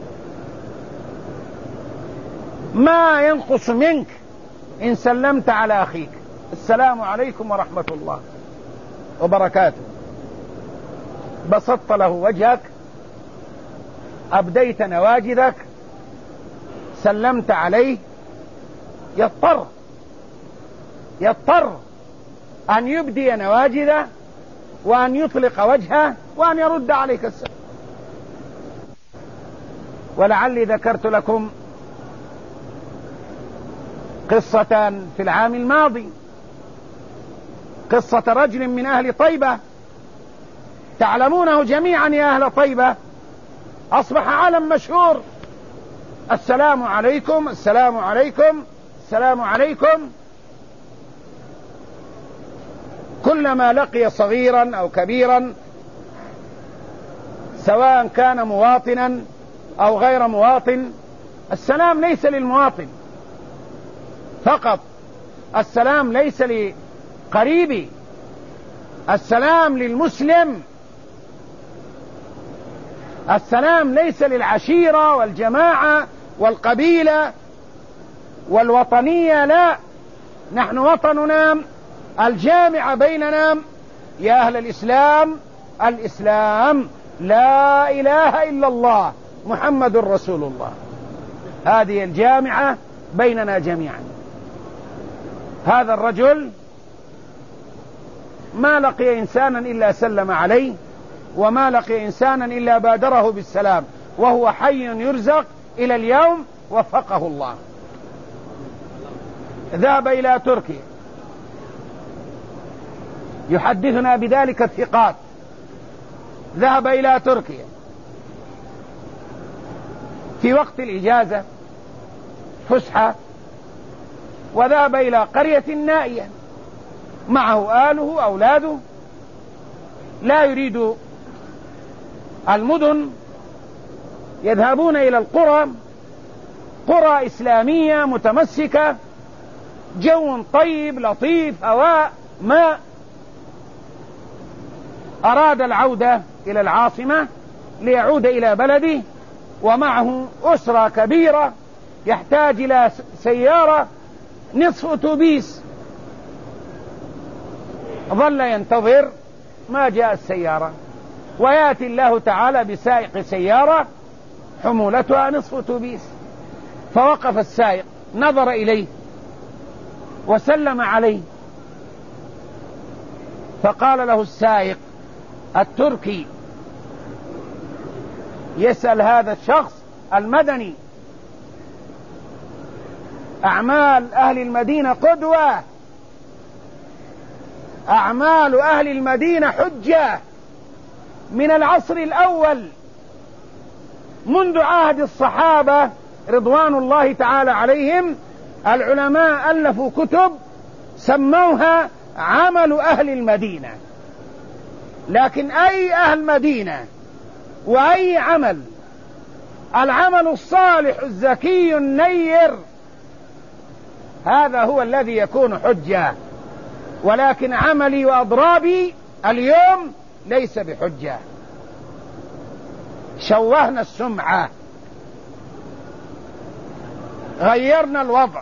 ما ينقص منك إن سلمت على أخيك السلام عليكم ورحمة الله وبركاته، بسطت له وجهك، أبديت نواجذك، سلمت عليه، يضطر يضطر أن يبدي نواجذه وأن يطلق وجهه وأن يرد عليك السلام. ولعلي ذكرت لكم قصة في العام الماضي، قصة رجل من أهل طيبة، تعلمونه جميعا يا أهل طيبة، أصبح علم مشهور، السلام عليكم السلام عليكم السلام عليكم. كلما لقي صغيرا أو كبيرا، سواء كان مواطنا أو غير مواطن، السلام ليس للمواطن فقط، السلام ليس لقريبي، السلام للمسلم، السلام ليس للعشيرة والجماعة والقبيلة والوطنية، لا، نحن وطننا الجامع بيننا يا أهل الإسلام الإسلام، لا إله إلا الله محمد رسول الله، هذه الجامعة بيننا جميعا. هذا الرجل ما لقي إنسانا إلا سلم عليه، وما لقي إنسانا إلا بادره بالسلام، وهو حي يرزق إلى اليوم وفقه الله. ذهب إلى تركيا، يحدثنا بذلك الثقات، ذهب إلى تركيا في وقت الإجازة فسحة، وذهب إلى قرية نائية معه آله أولاده، لا يريد المدن، يذهبون إلى القرى، قرى إسلامية متمسكة، جو طيب لطيف، هواء ماء. أراد العودة إلى العاصمة ليعود إلى بلده، ومعه أسرة كبيرة، يحتاج إلى سيارة نصف أتوبيس. ظل ينتظر، ما جاء السيارة، ويأتي الله تعالى بسائق سيارة حمولتها نصف أتوبيس. فوقف السائق، نظر إليه وسلم عليه، فقال له السائق التركي يسأل هذا الشخص المدني: أعمال أهل المدينة قدوة، أعمال أهل المدينة حجة، من العصر الأول منذ عهد الصحابة رضوان الله تعالى عليهم، العلماء ألفوا كتب سموها عمل أهل المدينة. لكن أي أهل مدينة وأي عمل؟ العمل الصالح الزكي النير، هذا هو الذي يكون حجة. ولكن عملي وأضرابي اليوم ليس بحجة. شوهنا السمعة، غيرنا الوضع،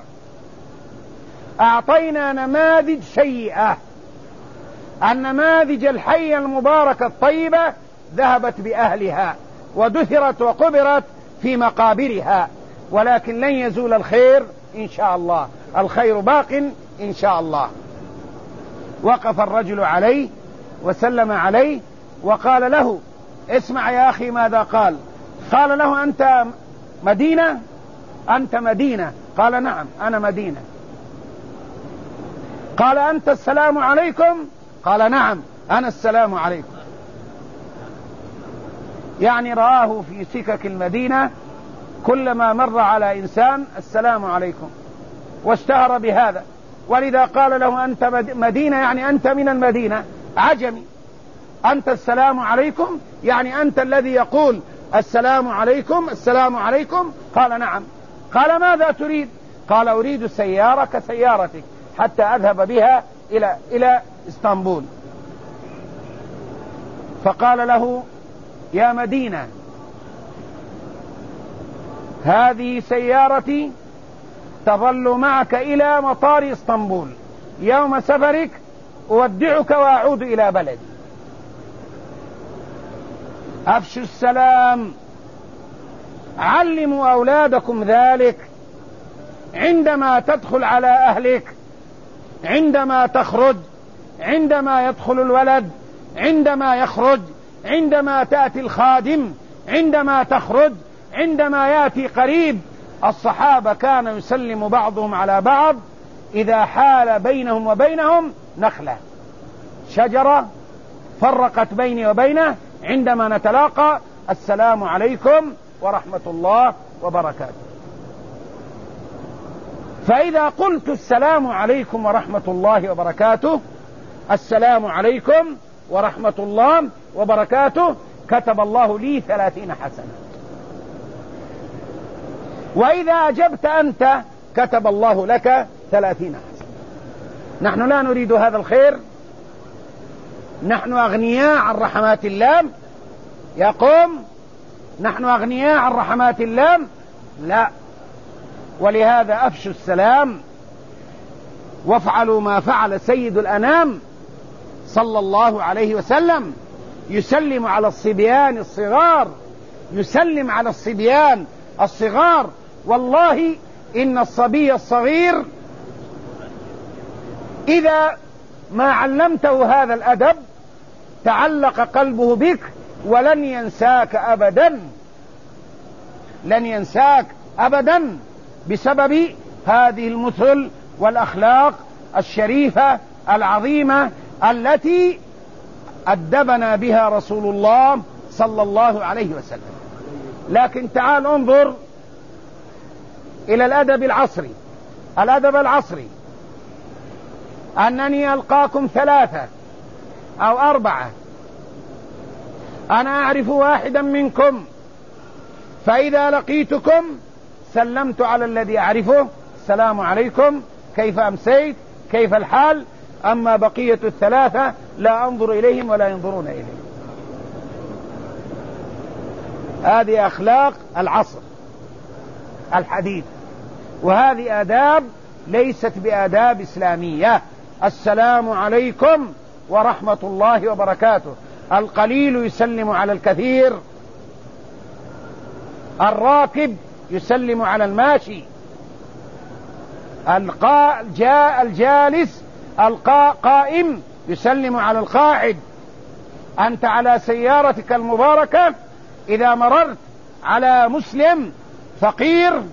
أعطينا نماذج سيئة. النماذج الحية المباركة الطيبة ذهبت بأهلها ودثرت وقبرت في مقابرها، ولكن لن يزول الخير إن شاء الله، الخير باق إن شاء الله. وقف الرجل عليه وسلم عليه وقال له: اسمع يا أخي ماذا قال. قال له: أنت مدينة؟ أنت مدينة؟ قال نعم أنا مدينة. قال أنت السلام عليكم؟ قال نعم أنا السلام عليكم. يعني رآه في سكك المدينة كلما مر على إنسان السلام عليكم، واشتهر بهذا، ولذا قال له أنت مدينة يعني أنت من المدينة، عجمي. أنت السلام عليكم يعني أنت الذي يقول السلام عليكم السلام عليكم. قال نعم. قال ماذا تريد؟ قال أريد سيارة كسيارتك حتى أذهب بها إلى إلى اسطنبول. فقال له يا مدينة هذه سيارتي تظل معك إلى مطار اسطنبول، يوم سفرك أودعك وأعود إلى بلدي. أفشوا السلام، علموا أولادكم ذلك عندما تدخل على أهلك، عندما تخرج، عندما يدخل الولد، عندما يخرج، عندما تأتي الخادم، عندما تخرج، عندما يأتي قريب. الصحابة كان يسلم بعضهم على بعض إذا حال بينهم وبينهم نخلة، شجرة فرقت بيني وبينه، عندما نتلاقى السلام عليكم ورحمة الله وبركاته. فإذا قلت السلام عليكم ورحمة الله وبركاته، السلام عليكم ورحمة الله وبركاته، كتب الله لي ثلاثين حسنة. وإذا أجبت أنت كتب الله لك ثلاثين حسنة. نحن لا نريد هذا الخير، نحن أغنياء عن رحمات الله. يقوم نحن أغنياء عن رحمات الله؟ لا. ولهذا أفشوا السلام وافعلوا ما فعل سيد الأنام صلى الله عليه وسلم، يسلم على الصبيان الصغار، يسلم على الصبيان الصغار. والله إن الصبي الصغير إذا ما علمته هذا الأدب تعلق قلبه بك ولن ينساك أبدا، لن ينساك أبدا، بسبب هذه المثل والأخلاق الشريفة العظيمة التي أدبنا بها رسول الله صلى الله عليه وسلم. لكن تعال انظر إلى الأدب العصري. الأدب العصري أنني ألقاكم ثلاثة أو أربعة، أنا أعرف واحدا منكم، فإذا لقيتكم سلمت على الذي أعرفه، السلام عليكم، كيف أمسيت، كيف الحال. أما بقية الثلاثة لا أنظر إليهم ولا ينظرون إليهم. هذه أخلاق العصر الحديث، وهذه آداب ليست بآداب إسلامية. السلام عليكم ورحمة الله وبركاته. القليل يسلم على الكثير، الراكب يسلم على الماشي، القا... جاء الجالس القائم يسلم على القاعد. أنت على سيارتك المباركة إذا مررت على مسلم فقير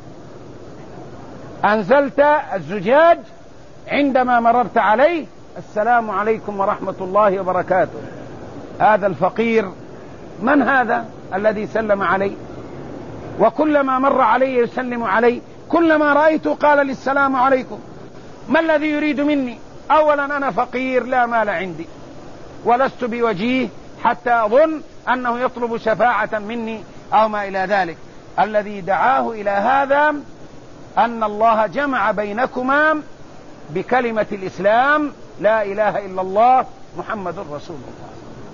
أنزلت الزجاج، عندما مررت عليه السلام عليكم ورحمة الله وبركاته. هذا الفقير من هذا الذي سلم عليه؟ وكلما مر علي يسلم علي، كلما رأيته قال لي السلام عليكم. ما الذي يريد مني؟ أولا أنا فقير لا مال عندي، ولست بوجيه حتى أظن أنه يطلب شفاعة مني أو ما إلى ذلك. الذي دعاه إلى هذا أن الله جمع بينكما بكلمة الإسلام، لا إله إلا الله محمد رسول الله.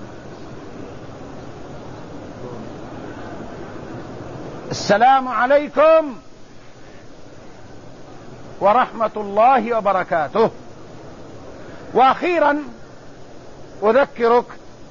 السلام عليكم ورحمة الله وبركاته. وأخيرا أذكرك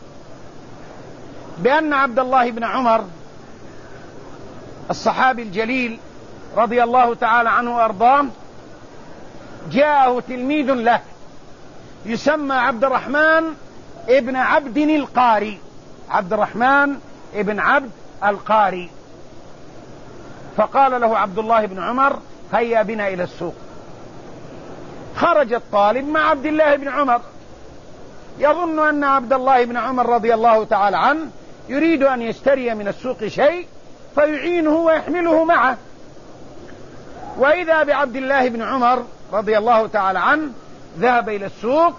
بأن عبد الله بن عمر الصحابي الجليل رضي الله تعالى عنه وأرضاه جاءه تلميذ له يسمى عبد الرحمن ابن عبد القاري، عبد الرحمن ابن عبد القاري. فقال له عبد الله بن عمر: هيا بنا إلى السوق. خرج الطالب مع عبد الله بن عمر يظن أن عبد الله بن عمر رضي الله تعالى عنه يريد أن يشتري من السوق شيء فيعينه ويحمله معه، وإذا بعبد الله بن عمر رضي الله تعالى عنه ذهب إلى السوق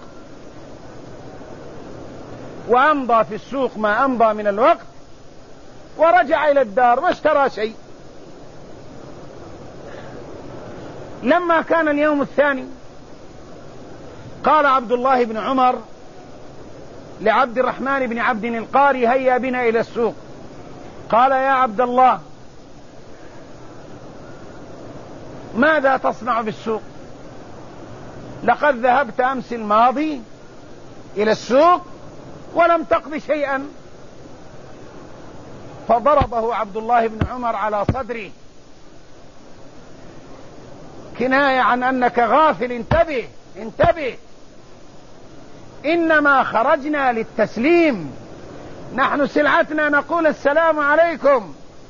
وأمضى في السوق ما أمضى من الوقت، ورجع إلى الدار ما اشترى شيء. لما كان اليوم الثاني قال عبد الله بن عمر لعبد الرحمن بن عبد القاري: هيا بنا إلى السوق. قال: يا عبد الله، ماذا تصنع بالسوق؟ لقد ذهبت أمس الماضي إلى السوق ولم تقض شيئا. فضربه عبد الله بن عمر على صدره كناية عن أنك غافل، انتبه انتبه، إنما خرجنا للتسليم، نحن سلعتنا نقول السلام عليكم،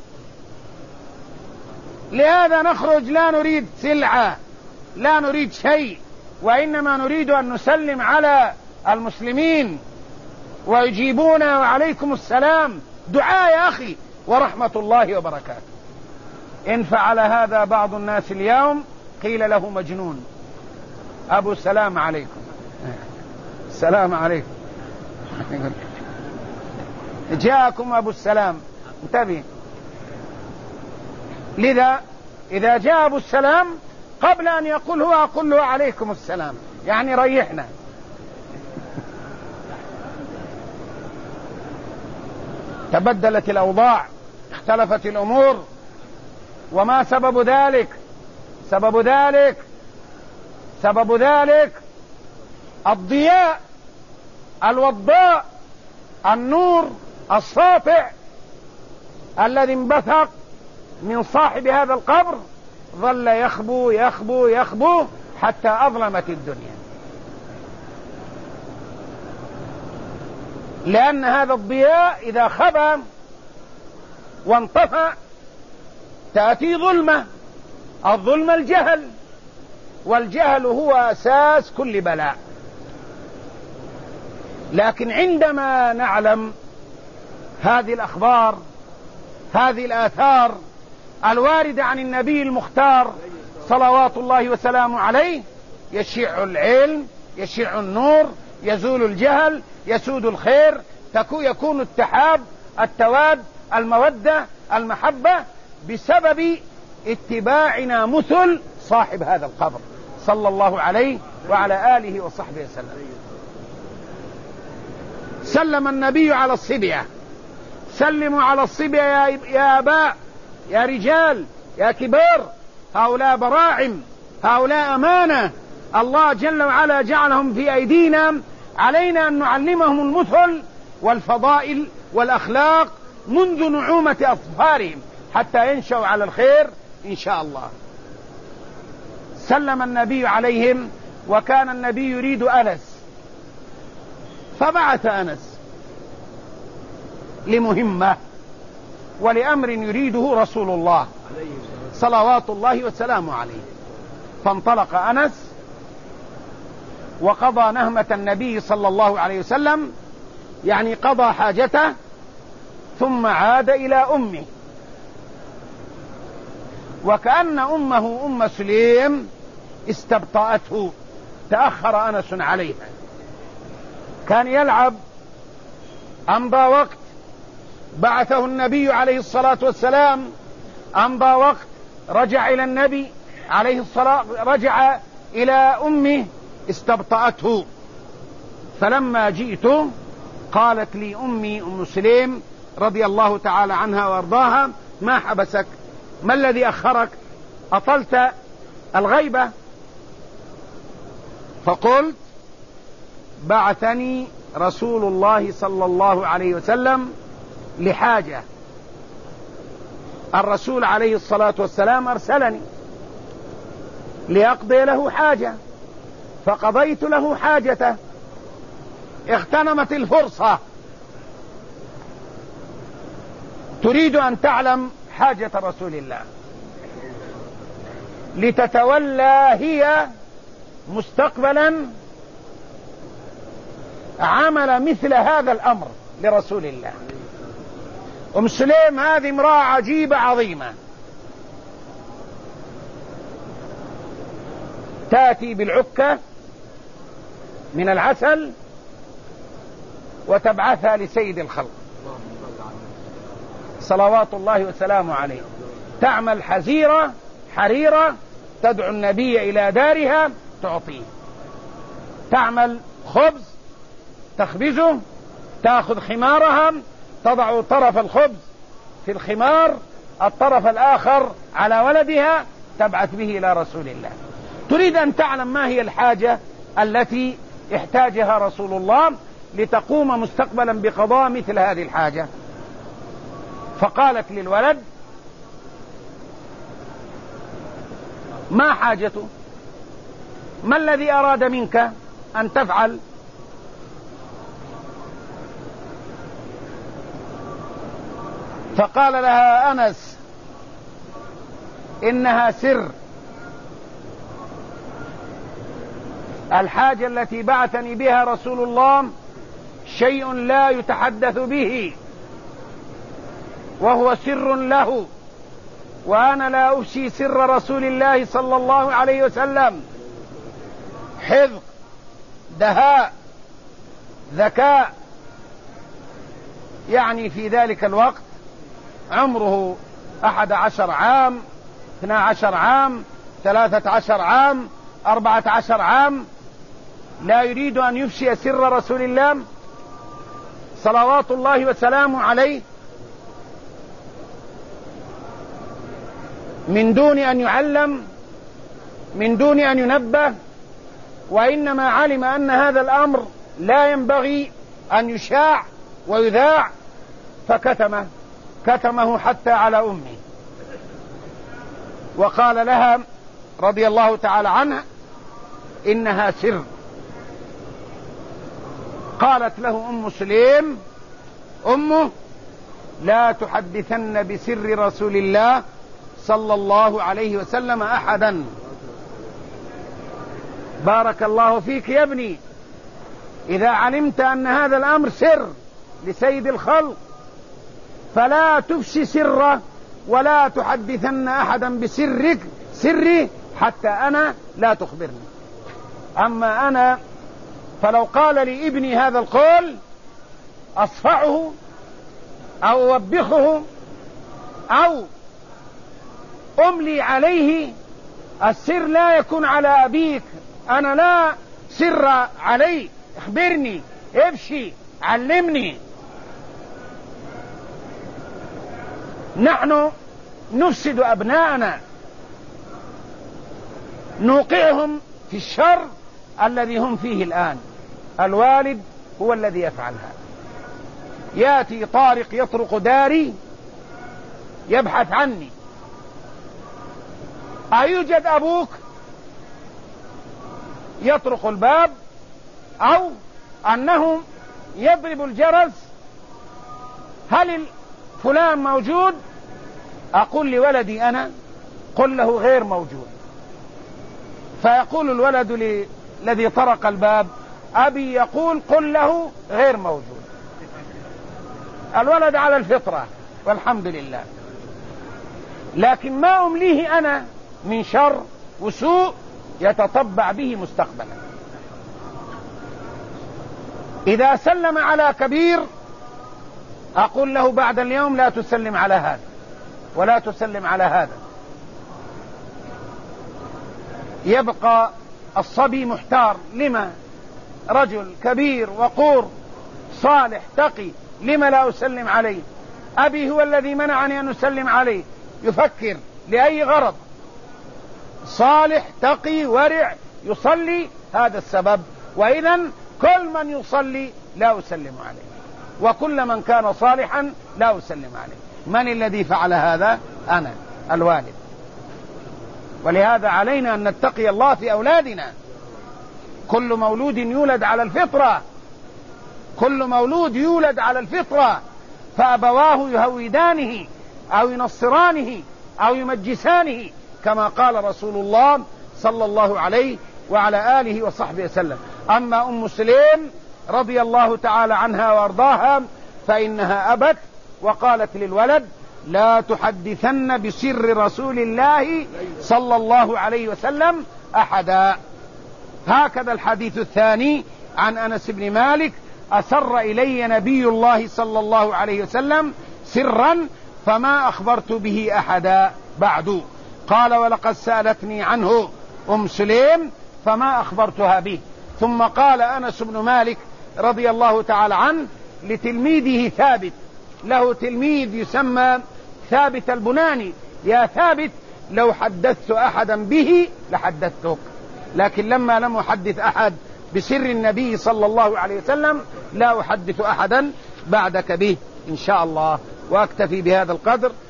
لهذا نخرج، لا نريد سلعة لا نريد شيء، وإنما نريد أن نسلم على المسلمين ويجيبونا وعليكم السلام، دعاء يا أخي ورحمة الله وبركاته. إن فعل هذا بعض الناس اليوم قيل له مجنون. أبو السلام عليكم، السلام عليكم، جاءكم أبو السلام، انتبه. لذا إذا جاء أبو السلام قبل أن يقول هو أقول له عليكم السلام، يعني ريحنا. تبدلت الأوضاع، اختلفت الأمور، وما سبب ذلك؟ سبب ذلك سبب ذلك الضياء الوضاء، النور الساطع الذي انبثق من صاحب هذا القبر، ظل يخبو يخبو يخبو حتى أظلمت الدنيا. لأن هذا الضياء إذا خبى وانطفأ تأتي ظلمة، الظلم الجهل، والجهل هو أساس كل بلاء. لكن عندما نعلم هذه الأخبار، هذه الآثار الواردة عن النبي المختار صلوات الله وسلامه عليه، يشيع العلم، يشيع النور، يزول الجهل، يسود الخير، يكون التحاب، التواد، المودة، المحبة، بسبب اتباعنا مثل صاحب هذا القبر صلى الله عليه وعلى آله وصحبه وسلم. سلم النبي على الصبية، سلموا على الصبية يا, يا أباء، يا رجال، يا كبار، هؤلاء براعم، هؤلاء أمانة، الله جل وعلا جعلهم في أيدينا، علينا أن نعلمهم المثل والفضائل والأخلاق منذ نعومة أظفارهم حتى ينشأوا على الخير إن شاء الله. سلم النبي عليهم، وكان النبي يريد أنس، فبعث أنس لمهمة ولأمر يريده رسول الله صلوات الله وسلامه عليه. فانطلق أنس وقضى نهمة النبي صلى الله عليه وسلم، يعني قضى حاجته، ثم عاد إلى أمه، وكأن أمه أم سليم استبطأته، تأخر أنس عليها، كان يلعب، أمضى وقت، بعثه النبي عليه الصلاة والسلام، أمضى وقت، رجع إلى النبي عليه الصلاة، رجع إلى أمه، استبطأته. فلما جئت قالت لي أمي أم سليم رضي الله تعالى عنها وارضاها: ما حبسك؟ ما الذي أخرك؟ أطلت الغيبة؟ فقلت: بعثني رسول الله صلى الله عليه وسلم لحاجة، الرسول عليه الصلاة والسلام أرسلني لأقضي له حاجة، فقضيت له حاجته. اغتنمت الفرصة، تريد أن تعلم حاجة رسول الله لتتولى هي مستقبلا عمل مثل هذا الأمر لرسول الله. أم سليم هذه امرأة عجيبة عظيمة، تأتي بالعكة من العسل وتبعثها لسيد الخلق صلوات الله وسلامه عليه، تعمل حزيرة حريرة تدعو النبي إلى دارها تعطيه، تعمل خبز تخبزه، تأخذ خمارها تضع طرف الخبز في الخمار، الطرف الآخر على ولدها، تبعث به إلى رسول الله. تريد أن تعلم ما هي الحاجة التي احتاجها رسول الله لتقوم مستقبلا بقضاء مثل هذه الحاجة. فقالت للولد: ما حاجته؟ ما الذي أراد منك أن تفعل؟ فقال لها أنس: إنها سر، الحاجة التي بعثني بها رسول الله شيء لا يتحدث به وهو سر له، وأنا لا أفشي سر رسول الله صلى الله عليه وسلم. حذق، دهاء، ذكاء. يعني في ذلك الوقت عمره أحد عشر عام، اثنا عشر عام، ثلاثة عشر عام، أربعة عشر عام، لا يريد أن يفشي سر رسول الله صلوات الله وسلامه عليه من دون أن يعلم، من دون أن ينبه، وإنما علم أن هذا الأمر لا ينبغي أن يشاع ويذاع فكتمه، كتمه حتى على أمه. وقال لها رضي الله تعالى عنها: إنها سر. قالت له أم سليم أمه: لا تحدثن بسر رسول الله صلى الله عليه وسلم أحدا. بارك الله فيك يا ابني، إذا علمت أن هذا الأمر سر لسيد الخلق فلا تفشي سره ولا تحدثن أحدا بسرك سري حتى أنا لا تخبرني. أما أنا فلو قال لي ابني هذا القول أصفعه أو أوبخه أو أملي عليه. السر لا يكون على أبيك، أنا لا سر علي، اخبرني، ابشي، علمني. نحن نفسد أبناءنا، نوقعهم في الشر الذي هم فيه الآن. الوالد هو الذي يفعل هذا. يأتي طارق يطرق داري يبحث عني، أيوجد أبوك؟ يطرق الباب، أو أنه يضرب الجرس: هل فلان موجود؟ أقول لولدي أنا: قل له غير موجود. فيقول الولد الذي طرق الباب: أبي يقول قل له غير موجود. الولد على الفطرة والحمد لله، لكن ما أمليه أنا من شر وسوء يتطبع به مستقبلا. إذا سلم على كبير أقول له بعد اليوم لا تسلم على هذا ولا تسلم على هذا. يبقى الصبي محتار: لما رجل كبير وقور صالح تقي لما لا أسلم عليه؟ أبي هو الذي منعني أن أسلم عليه. يفكر لأي غرض؟ صالح تقي ورع يصلي، هذا السبب. وإذا كل من يصلي لا أسلم عليه، وكل من كان صالحا لا أسلم عليه. من الذي فعل هذا؟ أنا الوالد. ولهذا علينا أن نتقي الله في أولادنا. كل مولود يولد على الفطرة، كل مولود يولد على الفطرة، فأبواه يهودانه أو ينصرانه أو يمجسانه كما قال رسول الله صلى الله عليه وعلى آله وصحبه وسلم. أما أم سليم رضي الله تعالى عنها وارضاها فإنها أبت وقالت للولد: لا تحدثن بسر رسول الله صلى الله عليه وسلم أحدا. هكذا الحديث الثاني عن أنس بن مالك: أسر إلي نبي الله صلى الله عليه وسلم سرا فما أخبرت به أحدا بعد. قال: ولقد سألتني عنه أم سليم فما أخبرتها به. ثم قال أنس بن مالك رضي الله تعالى عنه لتلميذه ثابت، له تلميذ يسمى ثابت البناني: يا ثابت لو حدثت أحدا به لحدثتك، لكن لما لم أحدث أحد بسر النبي صلى الله عليه وسلم لا أحدث أحدا بعدك به إن شاء الله. وأكتفي بهذا القدر.